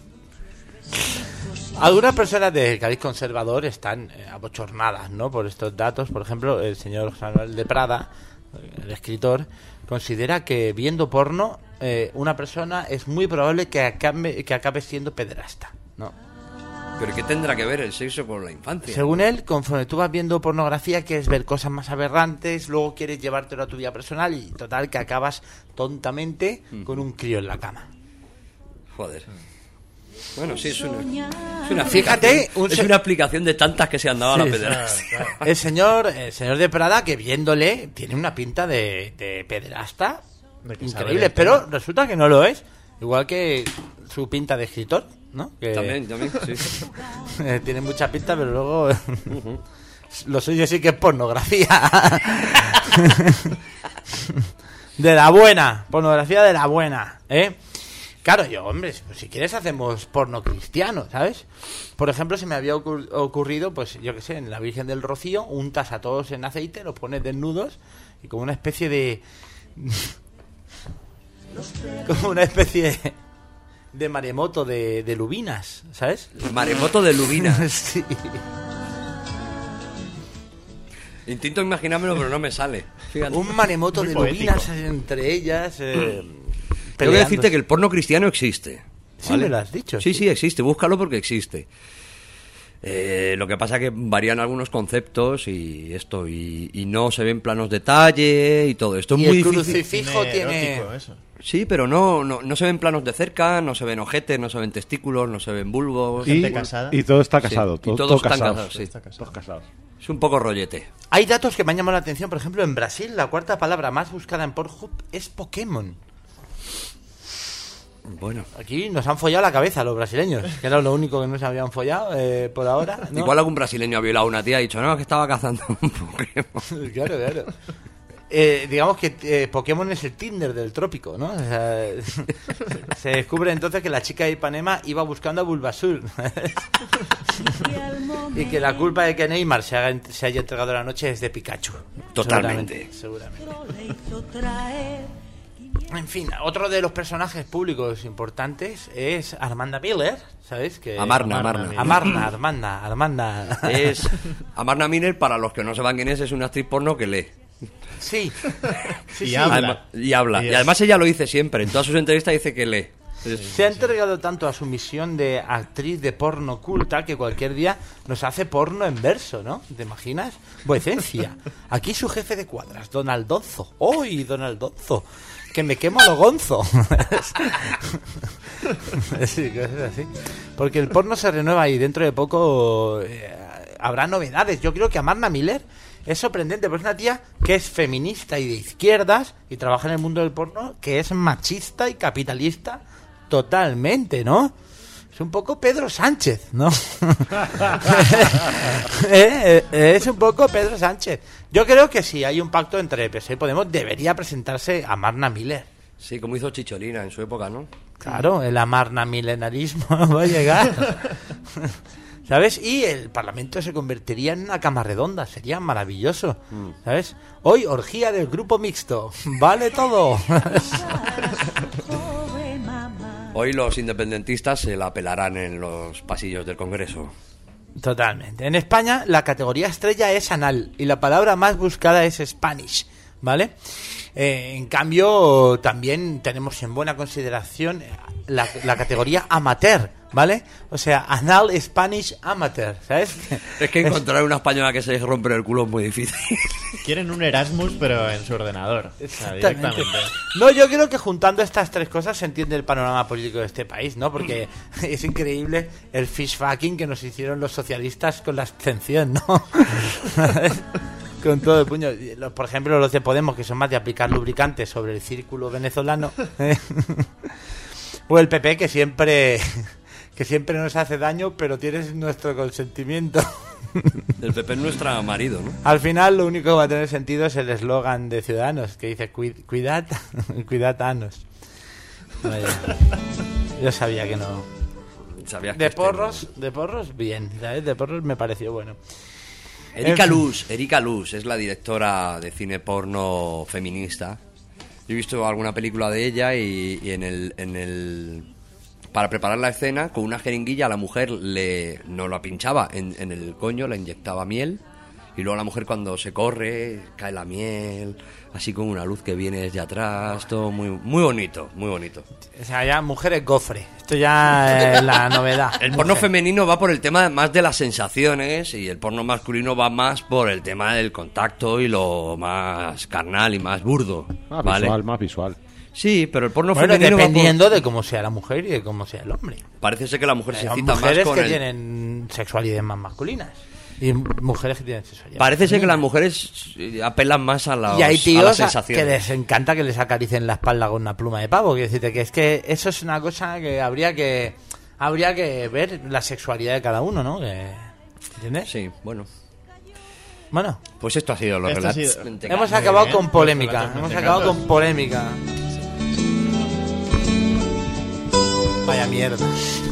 Algunas personas del cariz conservador están eh, abochornadas, ¿no? Por estos datos. Por ejemplo, el señor Manuel de Prada, eh, el escritor, considera que viendo porno eh, una persona es muy probable que acabe, que acabe siendo pederasta, ¿no? Pero ¿qué tendrá que ver el sexo con la infancia? Según él, conforme tú vas viendo pornografía, quieres ver cosas más aberrantes, luego quieres llevártelo a tu vida personal y total que acabas tontamente con un crío en la cama. Joder. Bueno, sí, es una, es una Fíjate, aplicación- un es se- una aplicación de tantas que se han dado a la Sí, pederastia. El señor, el señor de Prada, que viéndole, tiene una pinta de, de pederasta De que saber increíbles, el pero tema. resulta que no lo es. Igual que su pinta de escritor, ¿no? Que También, también, sí. eh, tiene mucha pinta, pero luego lo suyo sí que es pornografía. De la buena, pornografía de la buena, ¿eh? Claro, yo, hombre, pues si quieres hacemos porno cristiano, ¿sabes? Por ejemplo, se me había ocur- ocurrido, pues yo qué sé, en la Virgen del Rocío, untas a todos en aceite, los pones desnudos y como una especie de... como una especie de, de maremoto de, de lubinas, ¿sabes? Maremoto de Lubina. Sí. Intento imaginármelo, pero no me sale. Fíjate. Un maremoto Muy de poético. lubinas entre ellas. Eh, Tengo que decirte que el porno cristiano existe. Sí, ¿vale? me lo has dicho. Sí, sí, existe. Búscalo porque existe. Eh, lo que pasa es que varían algunos conceptos y esto, y, y no se ven planos detalle y todo esto. Es Y muy el difícil. crucifijo Cine tiene... erótico, eso. Sí, pero no, no, no se ven planos de cerca, no se ven ojetes, no se ven testículos, no se ven bulbos. Y, Gente casada. y todo está casado. Sí, y todo, todos todo están casado. casados, sí. Está casado. Todos casados. Es un poco rollete. Hay datos que me han llamado la atención. Por ejemplo, en Brasil la cuarta palabra más buscada en Pornhub es Pokémon. Bueno, Aquí nos han follado la cabeza los brasileños, que era lo único que no se habían follado eh, por ahora, ¿no? igual algún brasileño ha violado a una tía y ha dicho, no, que estaba cazando un Pokémon. Claro, claro. Eh, digamos que eh, Pokémon es el Tinder del trópico, ¿no? O sea, se descubre entonces que la chica de Ipanema iba buscando a Bulbasur. Y que la culpa de que Neymar se, haga, se haya entregado la noche es de Pikachu. Totalmente. Seguramente. seguramente. En fin, otro de los personajes públicos importantes es Armanda Miller, ¿sabes? Que Amarna, Amarna. Amarna. Amarna, Armanda, Armanda. Es Amarna Miner, para los que no sepan quién es, es una actriz porno que lee. Sí. Sí, Y sí. habla. Además- y habla. Y Y, es- además ella lo dice siempre. En todas sus entrevistas dice que lee. Se ha entregado tanto a su misión de actriz de porno culta que cualquier día nos hace porno en verso, ¿no? ¿Te imaginas? Vuecencia. Aquí su jefe de cuadras, Donaldonzo. ¡Uy, Donaldonzo! Que me quemo lo gonzo. Sí, cosas así. Porque el porno se renueva y dentro de poco eh, habrá novedades. Yo creo que Amarna Miller es sorprendente, pero es una tía que es feminista y de izquierdas y trabaja en el mundo del porno, que es machista y capitalista totalmente, ¿no? Es un poco Pedro Sánchez, ¿no? Eh, eh, es un poco Pedro Sánchez. Yo creo que si hay un pacto entre P S O E y Podemos, debería presentarse Amarna Miller. Sí, como hizo Chicholina en su época, ¿no? Claro, el Amarna milenarismo va a llegar. ¿Sabes? Y el Parlamento se convertiría en una cama redonda. Sería maravilloso. ¿Sabes? Hoy, orgía del grupo mixto. Vale todo. Hoy los independentistas se la pelarán en los pasillos del Congreso. Totalmente. En España la categoría estrella es anal y la palabra más buscada es Spanish, ¿vale? Eh, en cambio, también tenemos en buena consideración la, la categoría amateur, ¿vale? O sea, anal Spanish amateur, ¿sabes? Es que encontrar una española que se rompe el culo es muy difícil. Quieren un Erasmus, pero en su ordenador. O sea, directamente. No, yo creo que juntando estas tres cosas se entiende el panorama político de este país, ¿no? Porque es increíble el fishfucking que nos hicieron los socialistas con la abstención, ¿no? Con todo el puño. Los- Por ejemplo, los de Podemos, que son más de aplicar lubricantes sobre el círculo venezolano. ¿eh? O el P P, que siempre que siempre nos hace daño, pero tienes nuestro consentimiento. El P P es nuestro marido, ¿no? Al final, lo único que va a tener sentido es el eslogan de Ciudadanos, que dice, "Cuid- cuidad, cuidadanos". Vaya. Yo sabía que no. Sabías que De este porros, de porros, bien, ¿sabes? De porros me pareció bueno. no. Erika En fin. Luz, Erika Luz es la directora de cine porno feminista. Yo he visto alguna película de ella y, y en el en el para preparar la escena con una jeringuilla a la mujer le no la pinchaba en, en el coño, le inyectaba miel y luego la mujer cuando se corre cae la miel así con una luz que viene desde atrás, todo muy muy bonito, muy bonito. O sea, ya mujeres gofre. Esto ya es la novedad. El porno Mujer. femenino va por el tema más de las sensaciones y el porno masculino va más por el tema del contacto y lo más carnal y más burdo, Más ¿vale? visual, más visual. Sí, pero el porno Bueno, femenino va por- dependiendo de cómo sea la mujer y de cómo sea el hombre. Parece ser que la mujer se Hay excita más mujeres con que el... tienen sexualidades más masculinas. Y mujeres que tienen sexo ayer. Parece ser que las mujeres apelan más a, los, Y hay a tíos las a- sensaciones. que les encanta que les acaricien la espalda con una pluma de pavo. Quiero decirte que es que eso es una cosa que habría que habría que ver la sexualidad de cada uno, ¿no? Que, ¿entiendes? Sí, bueno. Bueno, Pues esto ha sido los Esto ha relatos. sido- Mente- hemos Muy acabado bien, con polémica. los relatos Hemos mentecatos. acabado con polémica. Vaya mierda.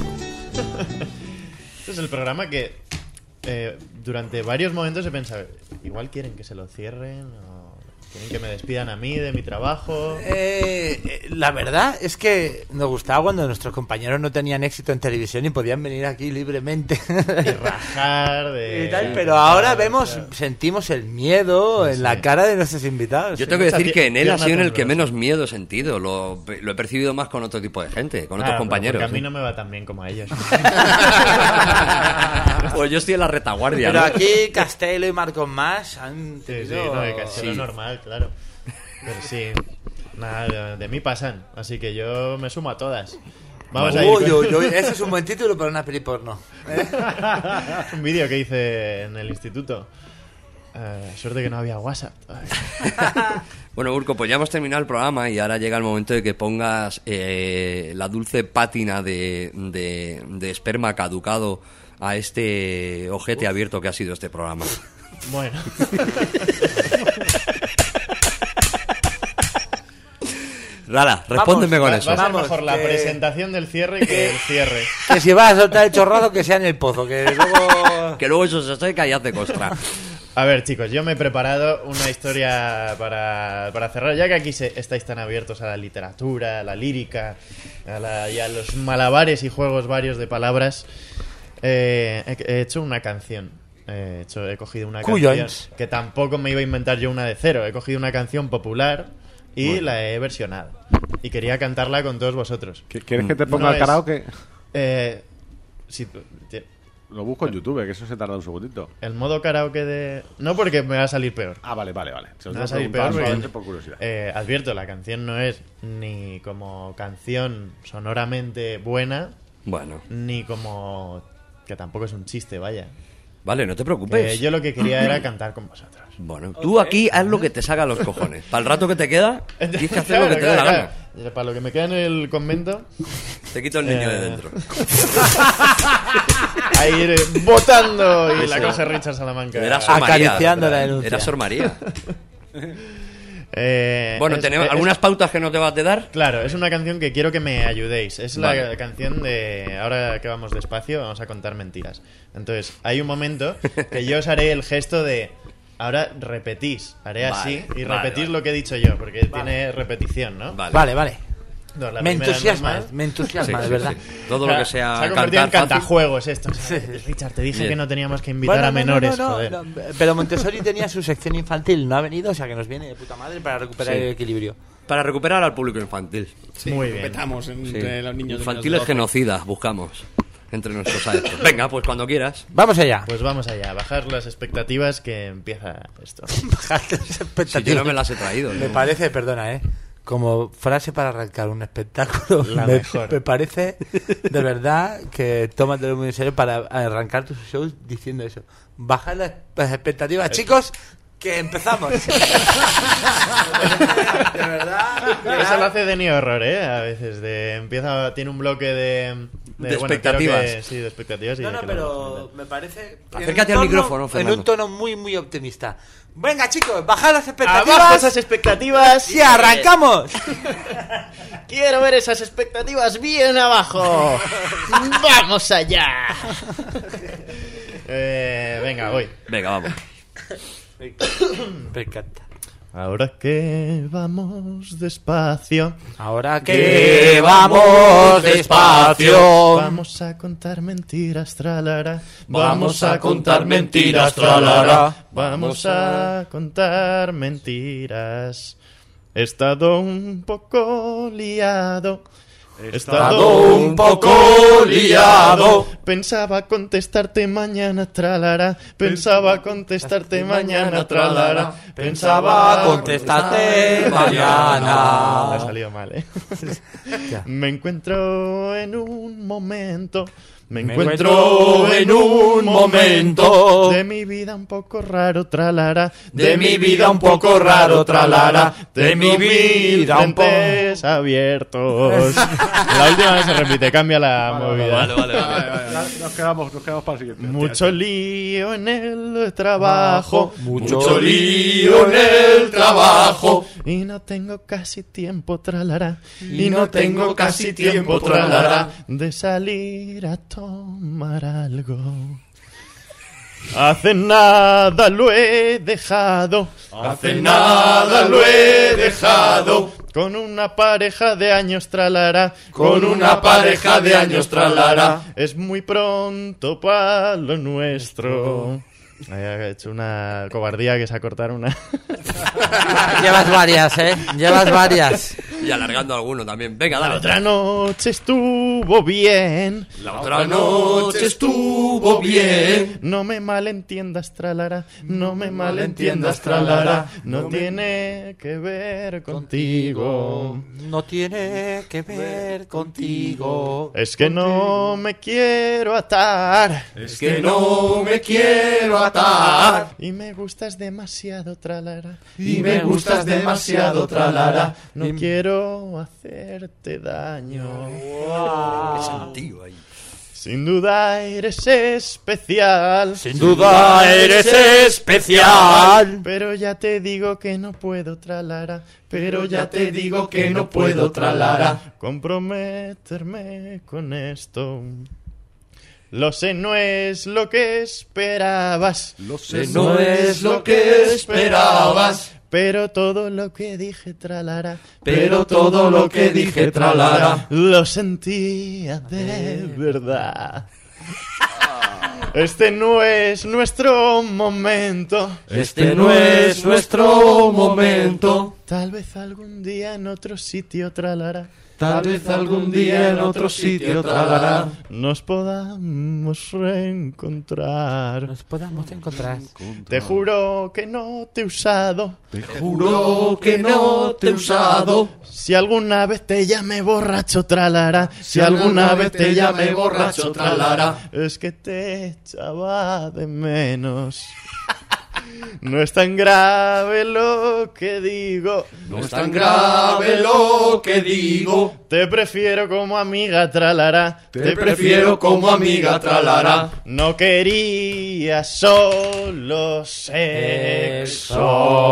Este es el programa que eh, durante varios momentos he pensado, igual quieren que se lo cierren o quieren que me despidan a mí de mi trabajo. Eh, eh, la verdad es que nos gustaba cuando nuestros compañeros no tenían éxito en televisión y podían venir aquí libremente. Y rajar de... Y tal, pero ahora vemos, Claro. sentimos el miedo en la Sí. cara de nuestros invitados. Yo tengo que Mucha decir que en él ha pierna sido en el que temblorosa. menos miedo he sentido. Lo, lo he percibido más con otro tipo de gente, con Claro, otros pero compañeros. porque a mí ¿eh? no me va tan bien como a ellos. Pues yo estoy en la retaguardia. Pero ¿no? aquí Castelo y Marcos Más han Sí, sí, tenido- no, de Castelo Sí. normal, claro. Pero sí, nada, de- de mí pasan, así que yo me sumo a todas. Vamos a ir Uy, con- uy, uy, ese es un buen título para una peli porno. ¿eh? un vídeo que hice en el instituto. Eh, suerte que no había WhatsApp. Ay. Bueno, Urco, pues ya hemos terminado el programa y ahora llega el momento de que pongas eh, la dulce pátina de, de, de esperma caducado a este ojete abierto que ha sido este programa. Bueno, Rara, respóndeme Vamos, con va, eso. va a ser Vamos, mejor la que- presentación del cierre que el cierre. Que si vas a soltar el chorrado, que sea en el pozo, que luego... Que luego eso se seca y hace costra. A ver, chicos, yo me he preparado una historia para, para cerrar, ya que aquí se, estáis tan abiertos a la literatura, a la lírica, a la- y a los malabares y juegos varios de palabras. Eh, he, he hecho una canción. He, hecho, he cogido una Cuyons. canción que tampoco me iba a inventar yo una de cero. He cogido una canción popular y la he versionado. Y quería cantarla con todos vosotros. ¿Quieres que te ponga No el es- karaoke? Eh, si tú- te- Lo busco en YouTube, que eso se tarda un segundito. el modo karaoke de... No, porque me va a salir peor. Ah, vale, vale, vale. Se os Me va a lo salir preguntaba peor porque- solamente por curiosidad. Eh, advierto, la canción no es ni como canción sonoramente buena, Bueno, ni como... que tampoco es un chiste, vaya. vale, no te Que preocupes. yo lo que quería era cantar con vosotros. Bueno, tú aquí haz lo que te salga a los cojones. Para el rato que te queda, tienes que hacer lo que te dé la Claro, gana. claro. Para lo que me queda en el convento, Te quito el niño de Eh. dentro. a ir eh, votando y la Eso. coge Richard Salamanca. Era Sor María. Acariciando la denuncia. Era Sor María. Eh, Bueno, es- tenemos es- algunas pautas que no te vas a dar. Claro, es una canción que quiero que me ayudéis. Es Vale. la canción de... Ahora que vamos despacio, vamos a contar mentiras. Entonces, hay un momento que yo os haré el gesto de... Ahora repetís. Haré así Vale, y vale, repetís vale. lo que he dicho yo, porque tiene repetición, ¿no? Vale. Vale, vale. No, la Me primera es entusiasma, normal. me entusiasma, Sí, de sí, verdad. sí. Todo lo que sea Se ha convertido en cantar fácil. cantajuegos esto. O sea, Richard, te dije Bien. que no teníamos que invitar Bueno, a no, no, menores, no, no, joder. no, pero Montessori tenía su sección infantil, no ha venido, o sea que nos viene de puta madre para recuperar Sí. el equilibrio. Para recuperar al público infantil. Sí, Muy bien. Petamos Sí. entre los niños de Infantiles menos doce. genocidas, buscamos. Entre nuestros adeptos. Venga, pues cuando quieras. Vamos allá. Pues vamos allá, bajar las expectativas que empieza esto. Bajar las Si yo expectativas. no me las he traído. Me ¿no? parece, perdona, ¿eh? Como frase para arrancar un espectáculo, La me, mejor. me parece de verdad que tómatelo muy en serio para arrancar tus shows diciendo eso. Bajar las, las expectativas, chicos, que empezamos. de verdad. Eso lo hace Denny Horror, ¿eh? A veces de empieza tiene un bloque de de, De bueno, expectativas. quiero que- sí, de expectativas y No, de no, que lo pero vamos a comentar. me parece. en Acércate un al tono- micrófono, En Fernando. un tono muy, muy optimista. Venga, chicos, bajad las expectativas. Abajo esas expectativas ¡Y arrancamos! Quiero ver esas expectativas bien abajo. Vamos allá. eh, venga, voy. Venga, vamos. Me encanta. Ahora que vamos despacio, Ahora que vamos despacio, vamos a contar mentiras, tralara. Vamos a contar mentiras, tralara. Vamos a contar mentiras. He estado un poco liado. He estado un poco liado. Pensaba contestarte mañana, tralara. Pensaba contestarte mañana, tralara. Pensaba contestarte mañana. Me ha salido mal, ¿eh? Me encuentro en un momento Me Me encuentro encuentro en un momento de mi vida un poco raro, tralara. de mi vida un poco raro, tralara, de mi vida un poco... frentes abiertos. La última vez se repite, cambia la movida. Vale, vale, vale. Nos quedamos, nos quedamos para el siguiente. Mucho lío en el trabajo, Mucho lío en el trabajo y no tengo casi tiempo, tralara. y no tengo casi tiempo, tralara, de salir a tomar algo. Hace nada lo he dejado, hace nada lo he dejado con una pareja de años, tralara. con una pareja de años, tralara. Es muy pronto para lo nuestro. He hecho una cobardía que es acortar una. Llevas varias, ¿eh? Llevas varias. Y alargando alguno también. Venga, La dale. otra noche estuvo bien. La Otra noche estuvo bien. No me malentiendas, tralara. No me malentiendas, tralara. No tiene que ver contigo. No tiene que ver contigo. Es que no me quiero atar. Es que no me quiero atar. Y me gustas demasiado, tralara. Y me gustas demasiado, tralara. No Y- quiero hacerte daño. Qué sentido ahí. Sin duda eres especial. Sin duda eres especial. Pero ya te digo que no puedo, tralara. Pero ya te digo que no puedo, tralara. Comprometerme con esto. Lo sé, no es lo que esperabas. Lo Que no es lo que esperabas. Pero todo lo que dije, tralara. Pero todo lo que dije, tralara. Lo sentía de verdad. Este no es nuestro momento. Este no es nuestro momento. Tal vez algún día en otro sitio, tralara. Tal vez algún día en otro sitio, tralara. Nos podamos reencontrar. Nos podamos encontrar. Te juro que no te he usado. Juro que no te he usado. Si alguna vez te llame borracho, tralara. Si alguna vez te llame borracho, tralara. Es que te echaba de menos. No es tan grave lo que digo. No es tan grave lo que digo. Te prefiero como amiga, tralara. Te prefiero como amiga, tralara. No quería solo sexo.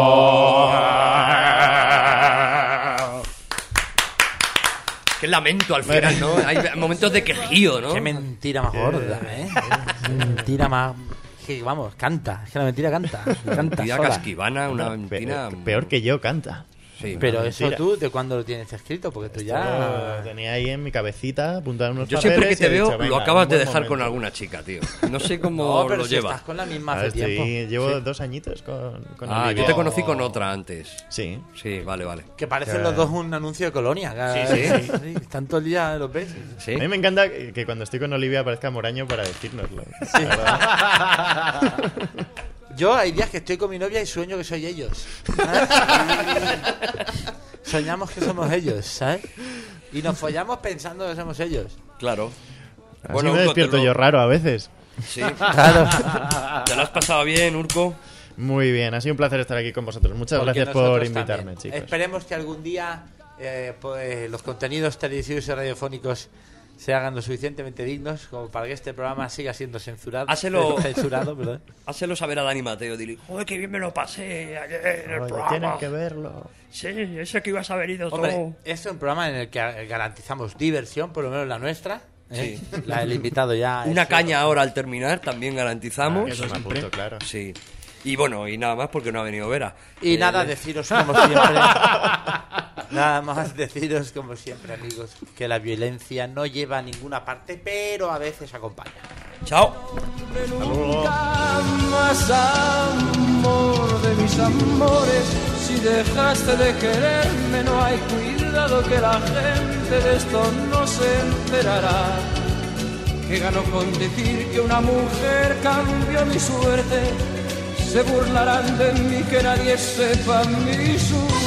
Qué lamento al final, ¿no? Hay momentos de quejío, ¿no? Qué mentira más gorda, ¿eh? Mentira más... Que, vamos, canta. Es que la mentira canta. Canta Mentira sola. casquivana, una mentira... Pe- Peor que yo canta. Sí, Pero no. eso mentira. tú, ¿de cuándo lo tienes escrito? Porque tú Lo ya... tenía ahí en mi cabecita, apuntado en unos Yo siempre que papeles te y he veo dicho, lo venga, acabas un de buen dejar con momento. alguna chica, tío. No sé cómo No, pero lo si llevas. estás con la misma A hace ver, estoy- tiempo. llevo Sí. dos añitos con, con Ah, Olivia. yo te conocí con otra antes. Sí. Sí, vale, vale. Que parecen Que- los dos un anuncio de Colonia. que- Sí, sí. sí. Están todo el día los ves. ¿Sí? A mí me encanta que, que cuando estoy con Olivia aparezca Moraño para decírnoslo. La verdad. Yo hay días que estoy con mi novia y sueño que soy ellos. Soñamos que somos ellos, ¿sabes? Y nos follamos pensando que somos ellos. Claro. Así Bueno, me Urco, despierto te lo- yo raro a veces. Sí. Claro. ¿Te lo has pasado bien, Urco? Muy bien, ha sido un placer estar aquí con vosotros. Muchas Porque gracias por nosotros invitarme, también. chicos. Esperemos que algún día eh, pues, los contenidos televisivos y radiofónicos se hagan lo suficientemente dignos como para que este programa siga siendo censurado. Háselo. Censurado, perdón. Háselo saber a Dani Mateo. Dile, joder, qué bien me lo pasé ayer en el Oye, programa. tienen que verlo. Sí, ese que ibas a haber ido Hombre, todo. este es un programa en el que eh, garantizamos diversión, por lo menos la nuestra. ¿eh? Sí. La del invitado ya. Una es- caña ahora al terminar, también garantizamos. Eso me apunto, claro. Sí. Y bueno, y nada más porque no ha venido Vera. Y Eh, nada, deciros como siempre. Nada más deciros como siempre, amigos, que la violencia no lleva a ninguna parte, pero a veces acompaña. Chao. Nunca más amor de mis amores. Si dejaste de quererme, no hay cuidado que la gente de esto no se enterará. Que ganó con decir que una mujer cambió mi suerte. Se burlarán de mí, que nadie sepa mi suerte.